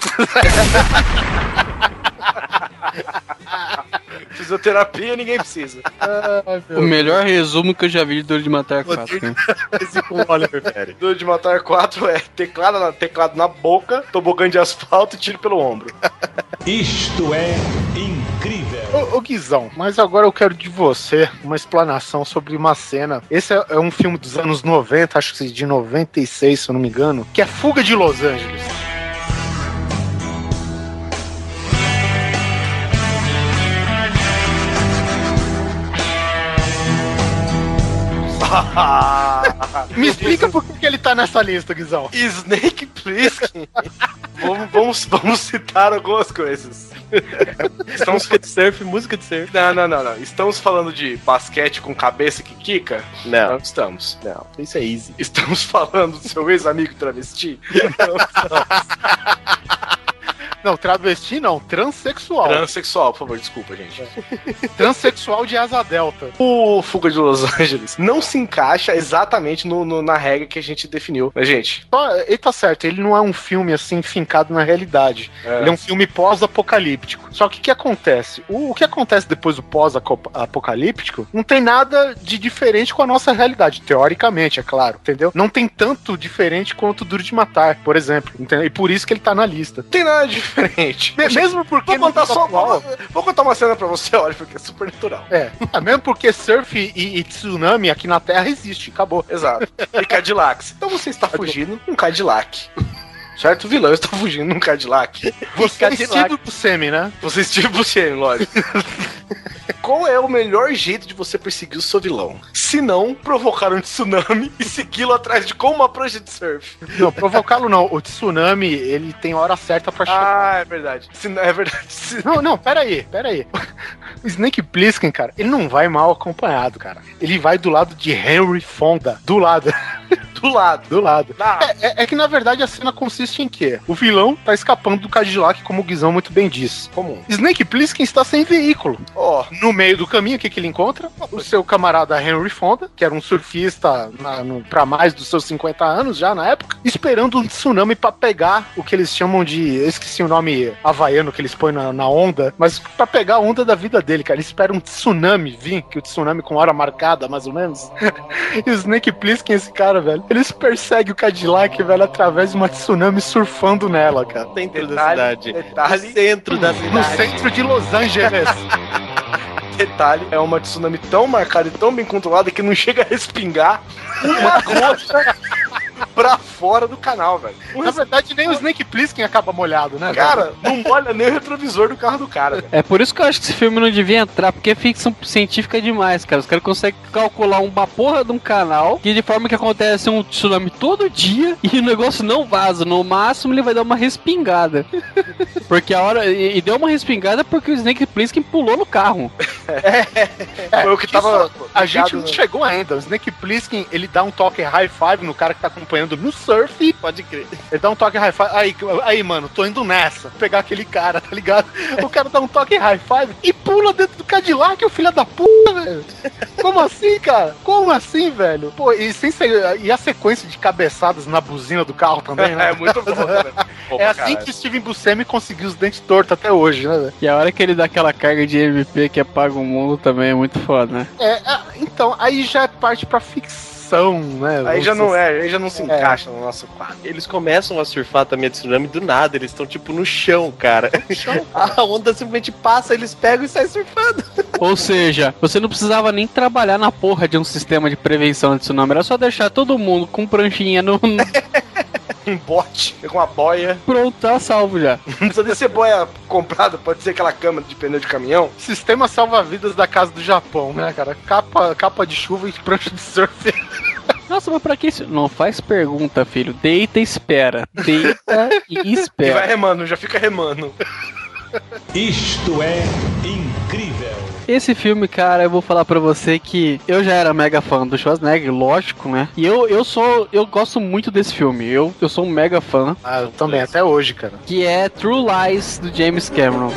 Fisioterapia ninguém precisa. Ah, o melhor resumo que eu já vi de Duro de Matar quatro. Duro de Matar quatro é teclado na, teclado na boca, tobogã de asfalto e tiro pelo ombro. Isto é incrível. Ô, ô Guizão, mas agora eu quero de você uma explanação sobre uma cena. Esse é, é um filme dos anos noventa, acho que de noventa e seis, se eu não me engano, que é Fuga de Los Angeles. Me explica por que ele tá nessa lista, Guizão. Snake Plissken. vamos, vamos, vamos citar algumas coisas. Estamos música de surf, música de surf. Não, não, não, não. Estamos falando de basquete com cabeça que quica? Não. Não estamos. Não, isso é easy. Estamos falando do seu ex-amigo travesti? Não estamos. Não, travesti não, transexual. Transexual, por favor, desculpa, gente. É. Transexual de asa delta. O Fuga de Los Angeles não se encaixa exatamente no, no, na regra que a gente definiu, né, gente? Ele tá certo, ele não é um filme assim fincado na realidade. É. Ele é um filme pós-apocalíptico. Só que o que acontece? O, o que acontece depois do pós-apocalíptico não tem nada de diferente com a nossa realidade, teoricamente, é claro, entendeu? Não tem tanto diferente quanto o Duro de Matar, por exemplo, entendeu? E por isso que ele tá na lista. Tem nada diferente. Mesmo porque vou contar só vou, vou contar uma cena pra você, olha, porque é super natural. É, é mesmo porque surf e, e tsunami aqui na Terra existe, acabou. Exato. E Cadillacs. Então você está fugindo um Cadillac. Certo? O vilão está fugindo num Cadillac. Você é Steve Buscemi, né? Você é Steve Buscemi, lógico. Qual é o melhor jeito de você perseguir o seu vilão? Se não, provocar um tsunami e segui-lo atrás de com uma prancha de surf. Não, provocá-lo não. O tsunami, ele tem hora certa pra chegar. Ah, é verdade. Se não, é verdade. Se... Não, não, pera aí, pera aí. O Snake Plissken, cara, ele não vai mal acompanhado, cara. Ele vai do lado de Henry Fonda. Do lado. Do lado. Do lado. É, é, é que, na verdade, a cena consiste em quê? O vilão tá escapando do Cadillac, como o Guizão muito bem disse. Comum. Snake Plissken está sem veículo. Ó. Oh. No meio do caminho, o que, que ele encontra? O seu camarada Henry Fonda, que era um surfista na, no, pra mais dos seus cinquenta anos já, na época, esperando um tsunami pra pegar o que eles chamam de... Eu esqueci o nome havaiano que eles põem na, na onda, mas pra pegar a onda da vida dele, cara. Ele espera um tsunami vir, que o tsunami com hora marcada, mais ou menos. E o Snake Plissken, esse cara, velho, eles perseguem o Cadillac, velho, através de uma tsunami surfando nela, cara. Centro detalhe, da cidade. Detalhe, no centro da cidade. No centro de Los Angeles. Detalhe, é uma tsunami tão marcada e tão bem controlada que não chega a respingar uma gota pra fora do canal, velho. Na verdade, nem o Snake Plissken acaba molhado, né? Cara, não molha nem o retrovisor do carro do cara. Velho. É por isso que eu acho que esse filme não devia entrar, porque é ficção científica demais, cara. Os caras conseguem calcular uma porra de um canal que de forma que acontece um tsunami todo dia e o negócio não vaza. No máximo, ele vai dar uma respingada. Porque a hora... E, e deu uma respingada porque o Snake Plissken pulou no carro. É, é, foi o que tava... A gente não no... chegou ainda. O Snake Plissken, ele dá um toque high five no cara que tá acompanhando no surf. Pode crer. Ele dá um toque high five. Aí, aí, mano, tô indo nessa. Vou pegar aquele cara, tá ligado? O cara dá um toque high five e pula dentro do Cadillac, o filho da puta, velho. Como assim, cara? Como assim, velho? Pô, e, sem ser, e a sequência de cabeçadas na buzina do carro também, né? É muito bom, velho. É assim caralho. Que Steven Buscemi conseguiu os dentes tortos até hoje, né, velho? E a hora que ele dá aquela carga de M P que apaga o mundo também é muito foda, né? É, então, aí já parte pra ficção, né? Aí já não é, aí já não se encaixa é. no nosso quadro. Eles começam a surfar também de tsunami do nada, eles estão tipo no chão, cara. No chão, cara. A onda simplesmente passa, eles pegam e saem surfando. Ou seja, você não precisava nem trabalhar na porra de um sistema de prevenção de tsunami, era só deixar todo mundo com pranchinha no... um bote, com uma boia. Pronto, tá salvo já. Não precisa nem ser boia comprada, pode ser aquela cama de pneu de caminhão. Sistema salva-vidas da casa do Japão, né, cara? Capa, capa de chuva e prancha de surf. Nossa, mas pra que isso? Não faz pergunta, filho. Deita e espera. Deita e espera. E vai remando, já fica remando. Isto é incrível. Esse filme, cara, eu vou falar pra você que eu já era mega fã do Schwarzenegger, lógico, né? E eu, eu sou, eu gosto muito desse filme. Eu, eu sou um mega fã. Ah, eu também, até hoje, cara. Que é True Lies, do James Cameron.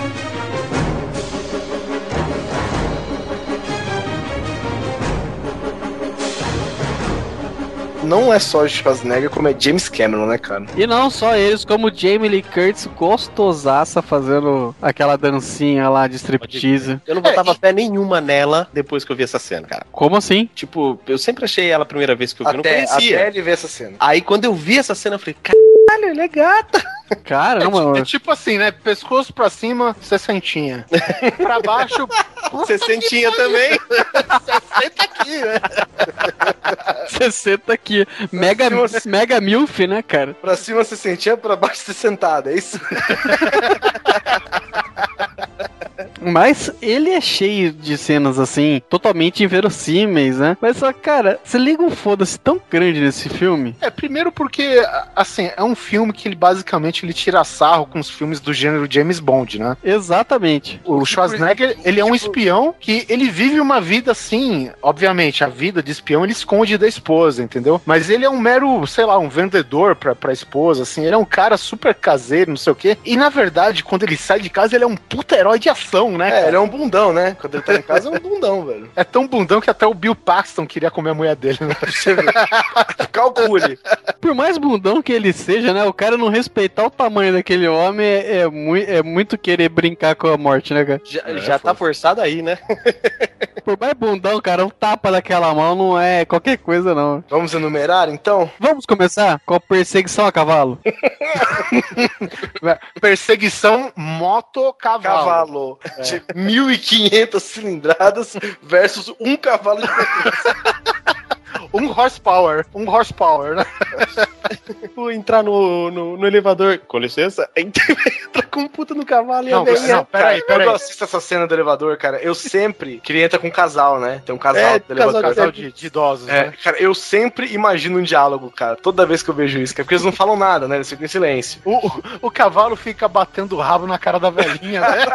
Não é só Schwarzenegger, como é James Cameron, né, cara? E não só eles, como Jamie Lee Curtis gostosaça fazendo aquela dancinha lá de striptease. Eu não botava é, fé nenhuma nela depois que eu vi essa cena, cara. Como assim? Tipo, eu sempre achei ela a primeira vez que eu vi, até, eu não conhecia. Até ele ver essa cena. Aí quando eu vi essa cena, eu falei, caralho, ele é gata. Caramba, é, é tipo assim, né? Pescoço pra cima, sessentinha. Pra baixo, sessentinha também. sessenta aqui, né? sessenta aqui. Mega, cima, mega milf, né, cara? Pra cima sessentinha, pra baixo sessentada, é isso? Mas ele é cheio de cenas, assim, totalmente inverossímeis, né? Mas só, cara, você liga um foda-se tão grande nesse filme? É, primeiro porque, assim, é um filme que ele basicamente ele tira sarro com os filmes do gênero James Bond, né? Exatamente. O Schwarzenegger, ele é um espião que ele vive uma vida, assim, obviamente, a vida de espião ele esconde da esposa, entendeu? Mas ele é um mero, sei lá, um vendedor pra, pra esposa, assim, ele é um cara super caseiro, não sei o quê. E, na verdade, quando ele sai de casa, ele é um puta herói de ação, né? É, cara? Ele é um bundão, né? Quando ele tá em casa, é um bundão, velho. É tão bundão que até o Bill Paxton queria comer a mulher dele, né? Calcule. Por mais bundão que ele seja, né? O cara não respeitar o tamanho daquele homem é, é, mu- é muito querer brincar com a morte, né, cara? Já, é, já tá forçado aí, né? Por mais bundão, cara, um tapa daquela mão não é qualquer coisa, não. Vamos enumerar, então? Vamos começar com a perseguição a cavalo. Perseguição moto-cavalo. Cavalo. É. De mil e quinhentas cilindradas versus um cavalo de potência. Um horsepower. Um horsepower, né? Vou entrar no, no, no elevador. Com licença. Entra com um puta no cavalo e não, a velhinha. Não, peraí, peraí. Quando eu assisto essa cena do elevador, cara, eu sempre queria entrar com um casal, né? Tem um casal é, do elevador. Casal, casal de, de idosos, é, né? Cara, eu sempre imagino um diálogo, cara. Toda vez que eu vejo isso, cara, porque eles não falam nada, né? Eles ficam em silêncio. O, o, o cavalo fica batendo o rabo na cara da velhinha, né?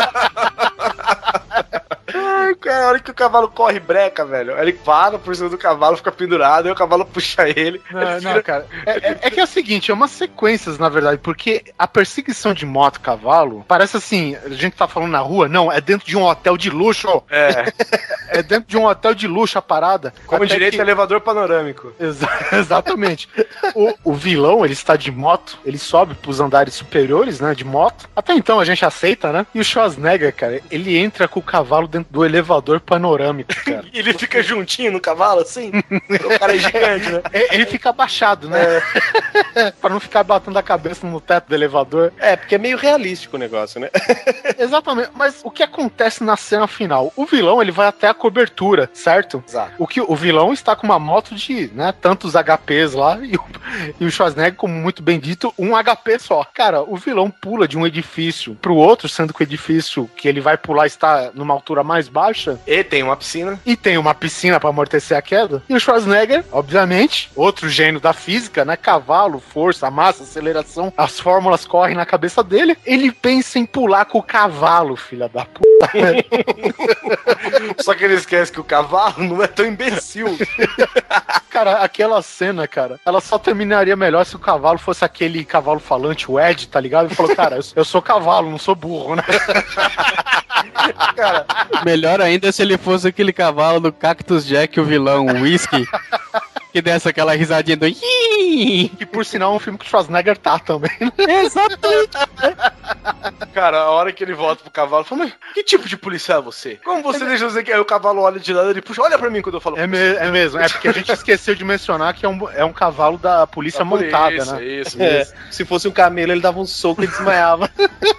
Ai, cara, a hora que o cavalo corre breca, velho. Ele para por cima do cavalo, fica pendurado, aí o cavalo puxa ele. Não, ele não, cara. É, é, é que é o seguinte, é umas sequências, na verdade, porque a perseguição de moto-cavalo parece assim, a gente tá falando na rua, não, é dentro de um hotel de luxo. É. É dentro de um hotel de luxo a parada. Como Até direito que... elevador panorâmico. Exa- exatamente. o, o vilão, ele está de moto, ele sobe pros andares superiores, né, de moto. Até então a gente aceita, né? E o Schwarzenegger, cara, ele entra com o cavalo dentro do elevador elevador panorâmico, cara. E ele fica juntinho no cavalo, assim? O cara é gigante, né? Ele fica abaixado, né? É. Pra não ficar batendo a cabeça no teto do elevador. É, porque é meio realístico o negócio, né? Exatamente. Mas o que acontece na cena final? O vilão, ele vai até a cobertura, certo? Exato. O, que, o vilão está com uma moto de, né, tantos H Ps lá e o, e o Schwarzenegger, como muito bem dito, um H P só. Cara, o vilão pula de um edifício pro outro, sendo que o edifício que ele vai pular está numa altura mais baixa. E tem uma piscina. E tem uma piscina pra amortecer a queda. E o Schwarzenegger, obviamente, outro gênio da física, né? Cavalo, força, massa, aceleração, as fórmulas correm na cabeça dele. Ele pensa em pular com o cavalo, filha da puta. Só que ele esquece que o cavalo não é tão imbecil. Cara, aquela cena, cara, ela só terminaria melhor se o cavalo fosse aquele cavalo falante, o Ed, tá ligado? Ele falou, cara, eu, eu sou cavalo, não sou burro, né? Cara, melhor ainda se ele fosse aquele cavalo do Cactus Jack, o vilão, o Whisky, que desse aquela risadinha do... Que por sinal é um filme que o Schwarzenegger tá também. Exatamente. Cara, a hora que ele volta pro cavalo, fala, mas que tipo de policial é você? Como você deixa eu dizer que aí o cavalo olha de lado e ele puxa, olha pra mim quando eu falo. É, me, é mesmo, é porque a gente esqueceu de mencionar que é um, é um cavalo da polícia da montada, isso, né? Isso, É, isso. se fosse um camelo, ele dava um soco e desmaiava.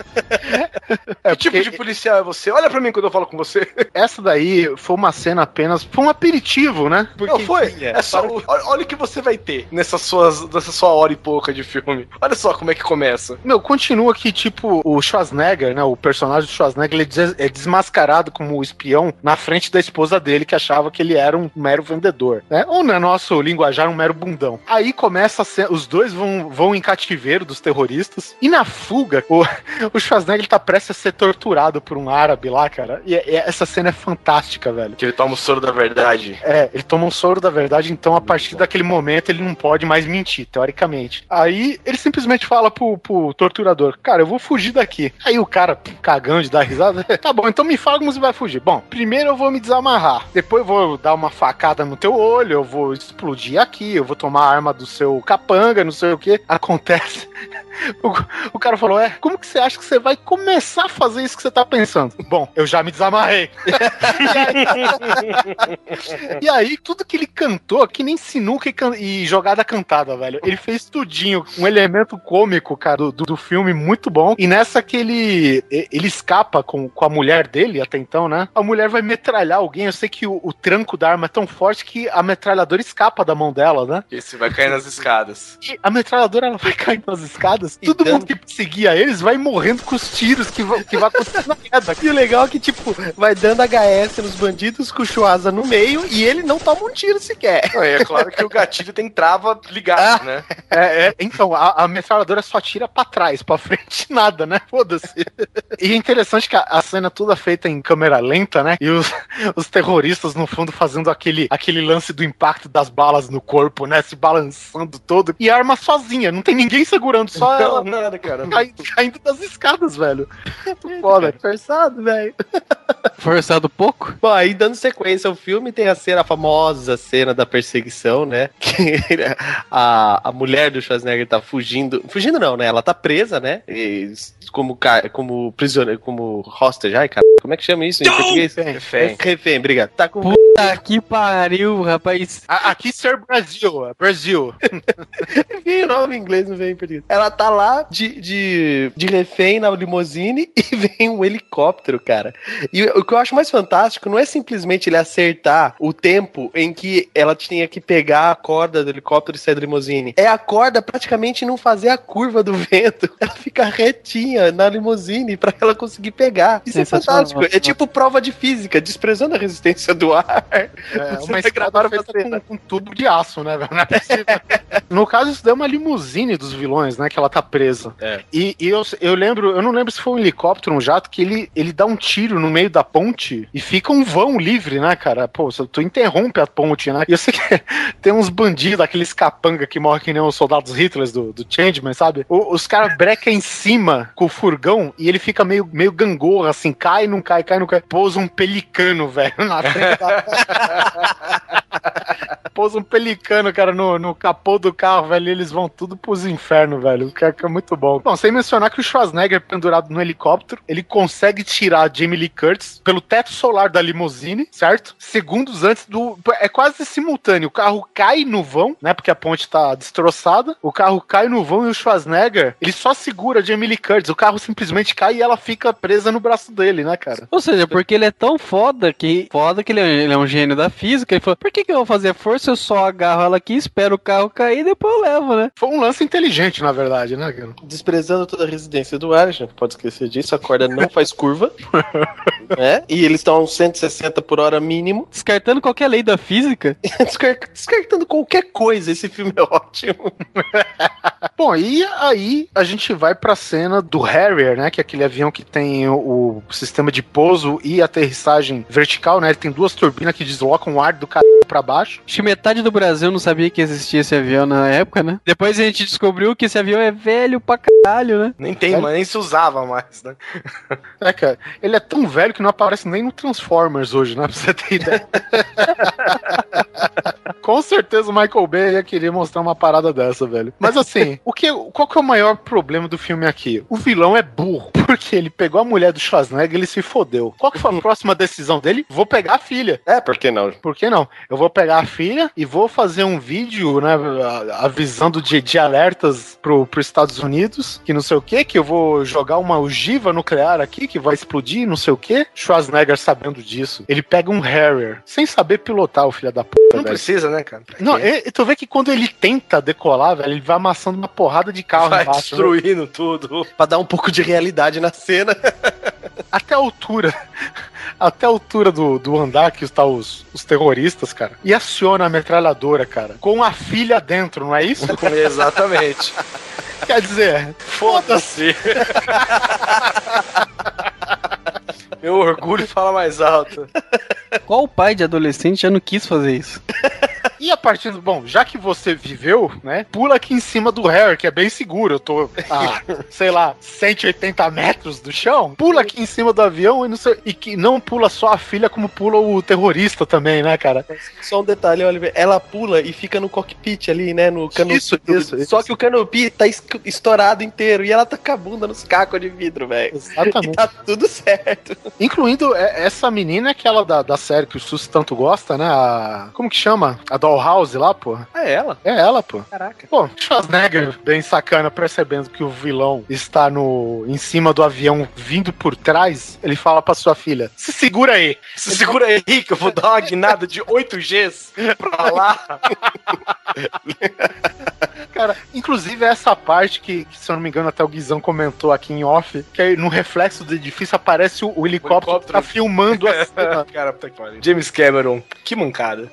É, que tipo de policial é você? Olha pra mim quando eu falo com você. Essa daí foi uma cena apenas, foi um aperitivo, né? Porque não foi, é só, olha, olha o que você vai ter nessas suas, nessa sua hora e pouca de filme. Olha só como é que começa. Meu, continua que, tipo, o Schwarzenegger, né, o personagem do Schwarzenegger, ele é desmascarado como espião na frente da esposa dele, que achava que ele era um mero vendedor, né? Ou, no nosso linguajar, um mero bundão. Aí começa a ser, os dois vão, vão em cativeiro dos terroristas, e na fuga, o, o Schwarzenegger tá prestes a ser torturado por um árabe lá, cara, e, e essa cena é fantástica, velho. Que ele toma o soro da verdade. É, ele toma um soro da verdade, então a partir daquele momento ele não pode mais mentir, teoricamente. Aí ele simplesmente fala pro, pro torturador, cara, eu vou fugir daqui. Aí o cara, cagão de dar risada, tá bom, então me fala como você vai fugir. Bom, primeiro eu vou me desamarrar, depois eu vou dar uma facada no teu olho, eu vou explodir aqui, eu vou tomar a arma do seu capanga, não sei o que. Acontece. O, o cara falou, é, como que você acha que você vai começar a fazer isso que você tá pensando? Bom, eu já me desamarrei. e, aí, e aí, tudo que ele cantou, que nem sinuca e, can, e jogada cantada, velho. Ele fez tudinho, um elemento cômico, cara, do, do, do filme muito bom. E nessa que ele, ele escapa com, com a mulher dele, até então, né? A mulher vai metralhar alguém. Eu sei que o, o tranco da arma é tão forte que a metralhadora escapa da mão dela, né? Esse vai cair nas escadas. E a metralhadora, ela vai cair nas escadas. E todo dando... mundo que seguia eles vai morrendo com os tiros que, que vai acontecer na queda. E o legal é que, tipo, vai dando H S nos bandidos com o Schwarza no meio e ele não toma um tiro sequer. É, é claro que o gatilho tem trava ligado, ah, né? É, é, então, a, a metralhadora só tira pra trás, pra frente, nada, né? Foda-se. E é interessante que a, a cena toda feita em câmera lenta, né? E os, os terroristas, no fundo, fazendo aquele, aquele lance do impacto das balas no corpo, né? Se balançando todo. E a arma sozinha, não tem ninguém segurando, só não, ela nada, cara. Caindo, caindo das escadas, velho. Muito foda. Forçado, velho. Forçado pouco? Bom, aí dando sequência ao filme, tem a cena, a famosa cena da perseguição, né? Que a, a mulher do Schwarzenegger tá fugindo. Fugindo não, né? Ela tá presa, né? E, como, como prisioneiro, como hostage. Ai, cara, como é que chama isso em português? Refém. Refém, obrigado. Tá com... Puta que pariu, rapaz. A, aqui ser Brasil, Brasil. Vem o nome em inglês, não vem em português. Ela tá lá de, de, de refém na limusine e vem um helicóptero, cara. E o que eu acho mais fantástico não é simplesmente ele acertar o tempo em que ela tinha que pegar a corda do helicóptero e sair da limusine. É a corda praticamente não fazer a curva do vento. Ela fica retinha na limusine pra ela conseguir pegar. Isso é fantástico. É tipo prova de física, desprezando a resistência do ar. É, uma escada feita com, com tubo de aço, né, velho? Não é possível. No caso, isso daí é uma limusine dos vilões, né? Que ela tá presa. É. E, e eu, eu lembro, eu não lembro se foi um helicóptero ou um jato, que ele, ele dá um tiro no meio da ponte e fica um vão livre, né, cara? Pô, tu interrompe a ponte, né? E eu sei que tem uns bandidos, aqueles capanga que morrem que nem os soldados Hitler do, do Changeman, sabe? O, os caras brecam em cima com o furgão e ele fica meio, meio gangorra, assim, cai, não cai, cai, não cai. Pousa um pelicano, velho, na frente da... pousa um pelicano, cara, no, no capô do carro, velho, e eles vão tudo pros infernos, velho. O que é, que é muito bom. Bom, sem mencionar que o Schwarzenegger, pendurado no helicóptero, ele consegue tirar a Jamie Lee Curtis pelo teto solar da limusine, certo? Segundos antes do... É quase simultâneo. O carro cai no vão, né? Porque a ponte tá destroçada. O carro cai no vão e o Schwarzenegger, ele só segura a Jamie Lee Curtis. O carro simplesmente cai e ela fica presa no braço dele, né, cara? Ou seja, porque ele é tão foda que... Foda que ele é, ele é um gênio da física. Ele falou, por que que eu vou fazer força? Eu só agarro ela aqui, espero o carro cair e depois eu levo, né? Foi um lance inteligente, na verdade, né, cara? Desprezando toda a resistência do ar, a gente pode esquecer disso. A corda não faz curva. Né? E eles estão a cento e sessenta por hora mínimo. Descartando qualquer lei da física. Descar- Descartando qualquer coisa. Esse filme é ótimo. Bom, e aí a gente vai pra cena do Harrier, né? Que é aquele avião que tem o, o sistema de pouso e aterrissagem vertical, né? Ele tem duas turbinas que deslocam o ar do c... pra baixo. Acho que metade do Brasil não sabia que existia esse avião na época, né? Depois a gente descobriu que esse avião é velho pra caralho, né? Nem tem, mas nem se usava mais, né? É, cara, ele é tão velho que não aparece nem no Transformers hoje, né? Pra você ter ideia. Com certeza o Michael Bay ia querer mostrar uma parada dessa, velho. Mas assim, o que, qual que é o maior problema do filme aqui? O vilão é burro, porque ele pegou a mulher do Schwarzenegger e ele se fodeu. Qual que foi a próxima decisão dele? Vou pegar a filha. É, por que não? Por que não? Eu vou pegar a filha e vou fazer um vídeo, né, avisando de, de alertas pro, pros Estados Unidos, que não sei o que, que eu vou jogar uma ogiva nuclear aqui, que vai explodir, não sei o que. Schwarzenegger sabendo disso. Ele pega um Harrier, sem saber pilotar o filho da puta, Não velho. precisa, né, cara? Pra Não, quê? e, tu vê que quando ele tenta decolar, velho, ele vai amassando uma porrada de carro Vai embaixo, né? destruindo tudo. Pra dar um pouco de realidade na cena. Até a altura, até a altura do, do andar que está os, os terroristas, cara, e aciona a metralhadora, cara, com a filha dentro, não é isso? Exatamente. Quer dizer, Foda-se. Meu orgulho fala mais alto. Qual pai de adolescente já não quis fazer isso? e a partir do... Bom, já que você viveu, né, pula aqui em cima do Harry, que é bem seguro, eu tô a, sei lá, cento e oitenta metros do chão, pula aqui em cima do avião e, não sei, e que não pula só a filha, como pula o terrorista também, né, cara? Só um detalhe, Oliver, ela pula e fica no cockpit ali, né, no canopy. Isso, isso, isso. Só que o canopy tá es- estourado inteiro e ela tá com a bunda nos cacos de vidro, velho. Exatamente. E tá tudo certo. Incluindo essa menina, aquela da, da série que o Sus tanto gosta, né? A, como que chama? A Dollhouse lá, pô. É ela? É ela, pô. Caraca. Pô, Schwarzenegger, bem sacana, percebendo que o vilão está no, em cima do avião vindo por trás, ele fala pra sua filha, se segura aí. Se segura aí que eu vou dar uma guinada de oito Gs pra lá. Cara, inclusive essa parte que, que, se eu não me engano, até o Guizão comentou aqui em off, que aí no reflexo do edifício aparece o, o helicóptero, O helicóptero. que tá filmando a cena. Cara, puta que pariu. James Cameron, que mancada.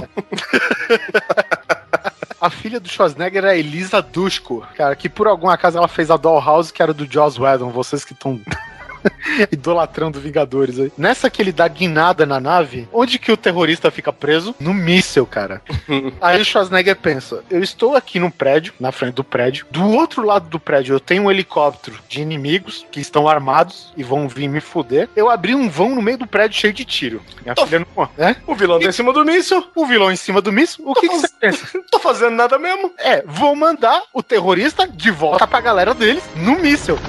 A filha do Schwarzenegger é a Elisa Dushku, cara, que por algum acaso ela fez a Dollhouse, que era do Joss Whedon, vocês que estão... idolatrando Vingadores aí. Nessa que ele dá guinada na nave, onde que o terrorista fica preso? No míssel, cara. Aí o Schwarzenegger pensa, eu estou aqui no prédio, na frente do prédio, do outro lado do prédio eu tenho um helicóptero de inimigos que estão armados e vão vir me foder. Eu abri um vão no meio do prédio cheio de tiro. Minha Tô- filha não... É? O vilão tá em cima do míssil. O vilão em cima do míssil? O que, que você pensa? Não tô fazendo nada mesmo. É, vou mandar o terrorista de volta pra galera deles no míssil.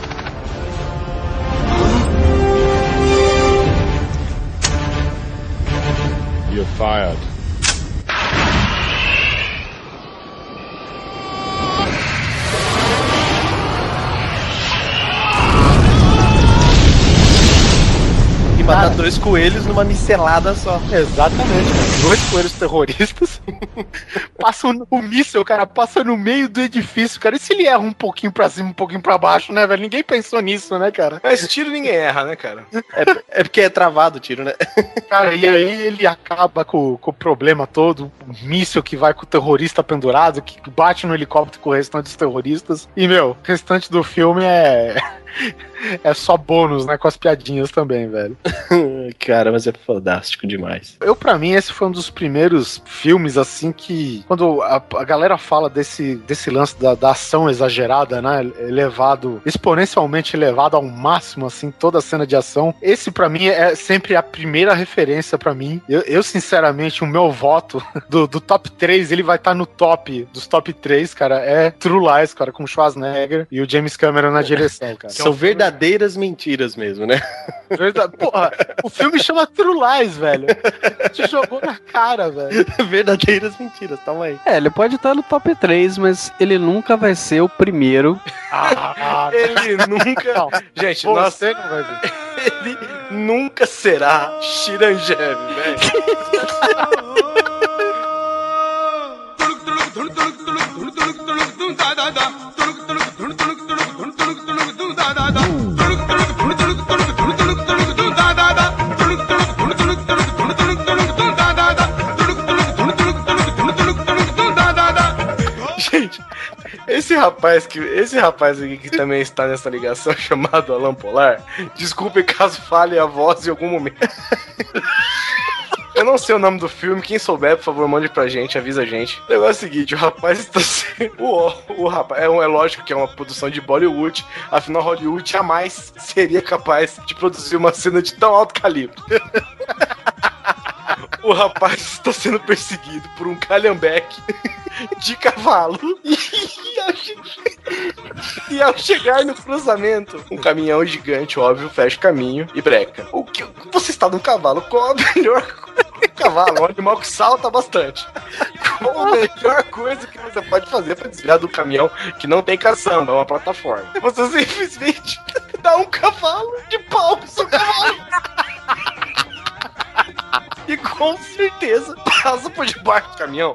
You're fired. E matar dois coelhos numa micelada só. Exatamente, cara. Dois coelhos terroristas passam o míssil, cara, passa no meio do edifício, cara. E se ele erra um pouquinho pra cima, um pouquinho pra baixo, né, velho? Ninguém pensou nisso, né, cara? Mas tiro ninguém erra, né, cara? É, é porque é travado o tiro, né? Cara, e aí ele acaba com, com o problema todo, o míssil que vai com o terrorista pendurado, que bate no helicóptero com o restante dos terroristas. E, meu, o restante do filme é... é só bônus, né, com as piadinhas também, velho. Cara, mas é fantástico demais. Eu, pra mim, esse foi um dos primeiros filmes, assim, que... Quando a, a galera fala desse, desse lance da, da ação exagerada, né? Elevado, exponencialmente elevado ao máximo, assim, toda a cena de ação. Esse, pra mim, é sempre a primeira referência pra mim. Eu, eu sinceramente, o meu voto do, do top três, ele vai estar tá no top dos top três, cara. É True Lies, cara, com Schwarzenegger e o James Cameron na direção, cara. São verdadeiras mentiras mesmo, né? Verdade. Porra, o filme chama True Lies, velho. Te jogou na cara, velho. Verdadeiras mentiras, toma aí. É, ele pode estar no top três, mas ele nunca vai ser o primeiro. Ah, ele nunca... Não. Gente, você nossa... não vai ver. Ele nunca será Chiranjev, velho. Gente, esse rapaz que esse rapaz aqui que também está nessa ligação chamado Alan Polar, desculpe caso falhe a voz em algum momento. Eu não sei o nome do filme, quem souber, por favor, mande pra gente, avisa a gente. O negócio é o seguinte, o rapaz está sendo... O, o rapaz, é, é lógico que é uma produção de Bollywood, afinal Hollywood jamais seria capaz de produzir uma cena de tão alto calibre. O rapaz está sendo perseguido por um calhambeque de cavalo e ao, e ao chegar no cruzamento, um caminhão gigante, óbvio, fecha o caminho e breca. O que você está num cavalo com a melhor cavalo, é um animal que salta bastante. Qual a melhor coisa que você pode fazer para desviar do caminhão que não tem caçamba, é uma plataforma? Você simplesmente dá um cavalo de pau pro seu cavalo. E com certeza passa por debaixo do caminhão.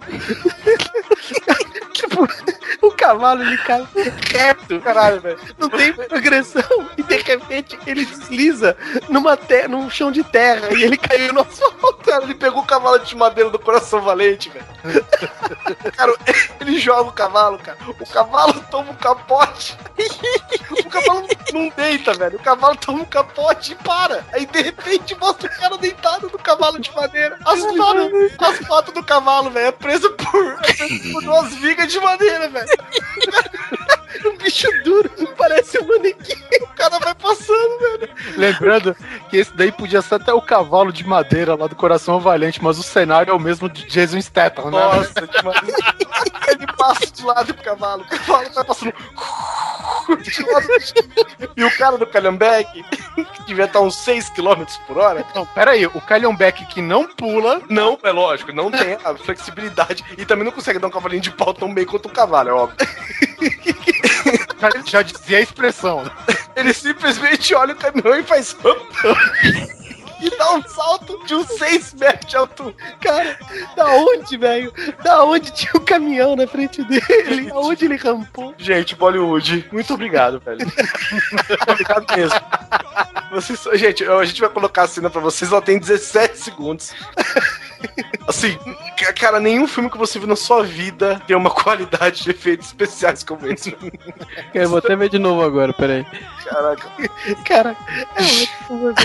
Tipo, o cavalo ele cai reto, caralho, velho. Não tem progressão. E de repente ele desliza numa te- num chão de terra e ele caiu no asfalto. Cara, ele pegou o cavalo de madeira do Coração Valente, velho. Cara, ele joga o cavalo, cara. O cavalo toma um capote. O cavalo não deita, velho. O cavalo toma um capote e para. Aí de repente mostra o cara deitado no cavalo de madeira. As patas, as patas do cavalo, velho, é preso por, é preso por duas vigas de madeira, velho. Um bicho duro, parece um manequim. O cara vai passando, velho. Lembrando que esse daí podia ser até o cavalo de madeira lá do Coração Valente, mas o cenário é o mesmo de Jason Statham, né? Nossa, demais. Ele passa de lado do cavalo. O cavalo tá passando de lado. E o cara do calhambeque, que devia estar uns seis quilômetros por hora. Não, pera aí, o calhambeque que não pula... Não, é lógico, não tem a flexibilidade e também não consegue dar um cavalinho de pau tão bem quanto um cavalo, é óbvio. Já, já dizia a expressão. Ele simplesmente olha o caminhão e faz... E dá um salto de uns seis metros de altura. Cara, da onde, velho? Da onde tinha o um caminhão na frente dele? Aonde ele rampou? Gente, Bollywood, muito obrigado, velho. Obrigado mesmo. Vocês, gente, a gente vai colocar a cena pra vocês, ela tem dezessete segundos. Assim, cara, nenhum filme que você viu na sua vida tem uma qualidade de efeitos especiais como esse. Eu vou até ver de novo agora, peraí. Caraca. Cara, é ótimo.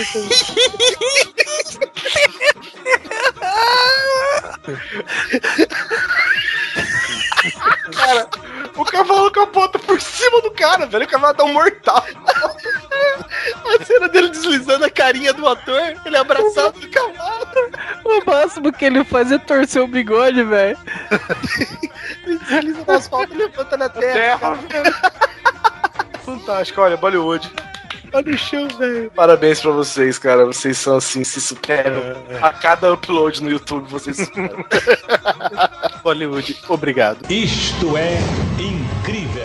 Cara, o cavalo capota por cima do cara, velho. O cavalo dá um mortal. A cena dele deslizando a carinha do ator, ele abraçado do cavalo. O máximo que ele faz é torcer o bigode, velho. Ele desliza no asfalto e levanta na terra. terra. Fantástico, olha, Bollywood. Olha o chão, velho. Parabéns pra vocês, cara. Vocês são assim, se superam. A cada upload no YouTube, vocês se superam. Bollywood, obrigado. Isto é incrível.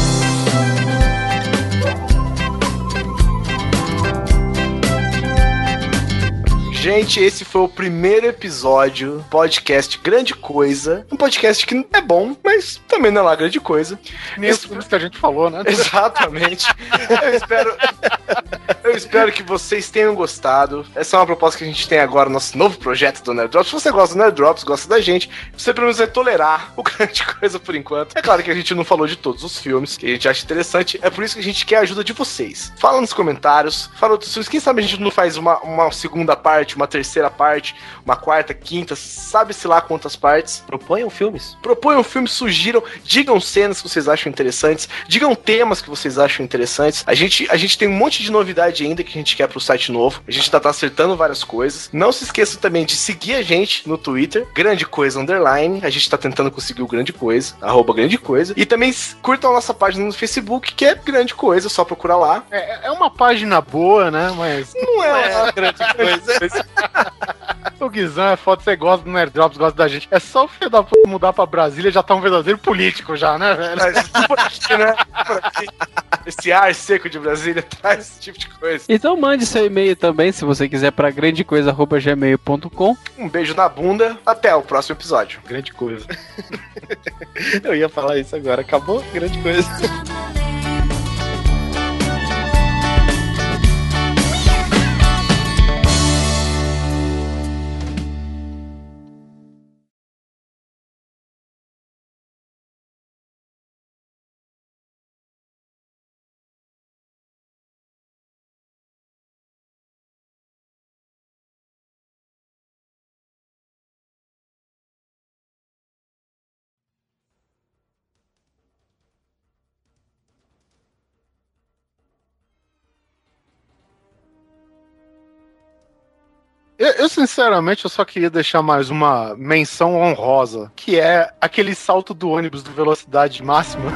Gente, esse foi o primeiro episódio, podcast Grande Coisa. Um podcast que é bom, mas também não é lá grande coisa. Nem os filmes que a gente falou, né? Exatamente. Eu espero... Eu espero que vocês tenham gostado. Essa é uma proposta que a gente tem agora, nosso novo projeto do Nerd Drops. Se você gosta do Nerd Drops, gosta da gente, você pelo menos vai tolerar o grande coisa por enquanto. É claro que a gente não falou de todos os filmes, que a gente acha interessante. É por isso que a gente quer a ajuda de vocês. Fala nos comentários, fala outros filmes. Quem sabe a gente não faz uma, uma segunda parte, uma terceira parte, uma quarta, quinta, sabe-se lá quantas partes. Proponham filmes. Proponham filmes, sugiram, digam cenas que vocês acham interessantes, digam temas que vocês acham interessantes. A gente, a gente tem um monte de novidade ainda que a gente quer pro site novo. A gente tá, tá acertando várias coisas. Não se esqueçam também de seguir a gente no Twitter, Grande Coisa Underline. A gente tá tentando conseguir o Grande Coisa, arroba Grande Coisa. E também curtam a nossa página no Facebook, que é Grande Coisa, só procurar lá. É, é uma página boa, né? Mas não é uma grande coisa. O Guizão é foda, você gosta do Nerd Drops, gosta da gente. É só o filho da puta mudar pra Brasília, já tá um verdadeiro político já, né, velho? Mas, por aqui, né? Por aqui. Esse ar seco de Brasília traz esse tipo de coisa. Então mande seu e-mail também, se você quiser, pra grandecoisa arroba gmail ponto com. Um beijo na bunda, até o próximo episódio. Grande coisa. Eu ia falar isso agora, acabou? Grande coisa. Eu, eu, sinceramente, eu só queria deixar mais uma menção honrosa, que é aquele salto do ônibus do velocidade máxima.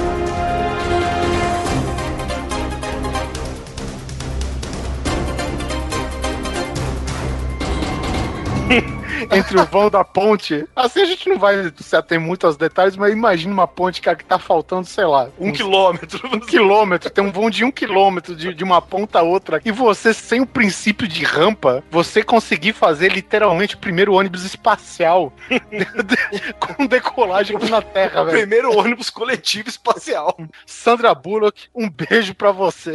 Entre o vão da ponte. Assim a gente não vai se ater muito aos detalhes, mas imagina uma ponte, cara, que tá faltando, sei lá, um uns... quilômetro. Um quilômetro. Tem um vão de um quilômetro de, de uma ponta a outra. E você, sem o princípio de rampa, você conseguir fazer literalmente o primeiro ônibus espacial com decolagem aqui na Terra, velho. Primeiro ônibus coletivo espacial. Sandra Bullock, um beijo pra você.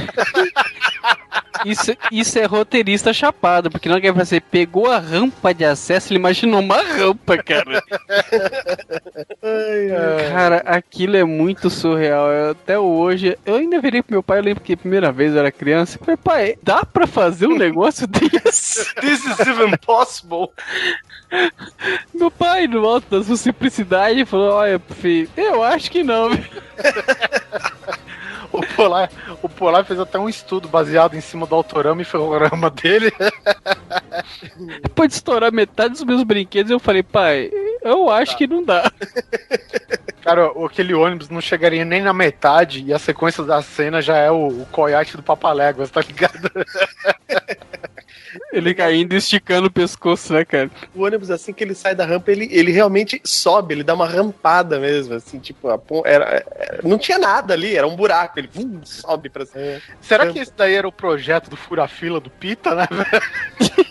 Isso, isso é roteirista chapado, porque não quer fazer, pegou a rampa de acesso, ele imaginou uma rampa, cara. Ai, ai. Cara, aquilo é muito surreal. Eu, até hoje, eu ainda virei pro meu pai, eu lembro que a primeira vez eu era criança, eu falei, pai, dá pra fazer um negócio desse? This is even possible. Meu pai, no alto da sua simplicidade, falou, olha, filho, eu acho que não. O Polar, o Polar fez até um estudo baseado em cima do autorama e ferrorama dele. Depois de estourar metade dos meus brinquedos, eu falei, pai, eu acho tá. que não dá. Cara, aquele ônibus não chegaria nem na metade e a sequência da cena já é o, o coiote do Papaléguas, tá ligado? Ele caindo e esticando o pescoço, né, cara? O ônibus, assim que ele sai da rampa, ele, ele realmente sobe, ele dá uma rampada mesmo, assim, tipo, a, era, era, não tinha nada ali, era um buraco, ele vum, sobe pra cima. Será que esse daí era o projeto do fura-fila do Pita, né, velho?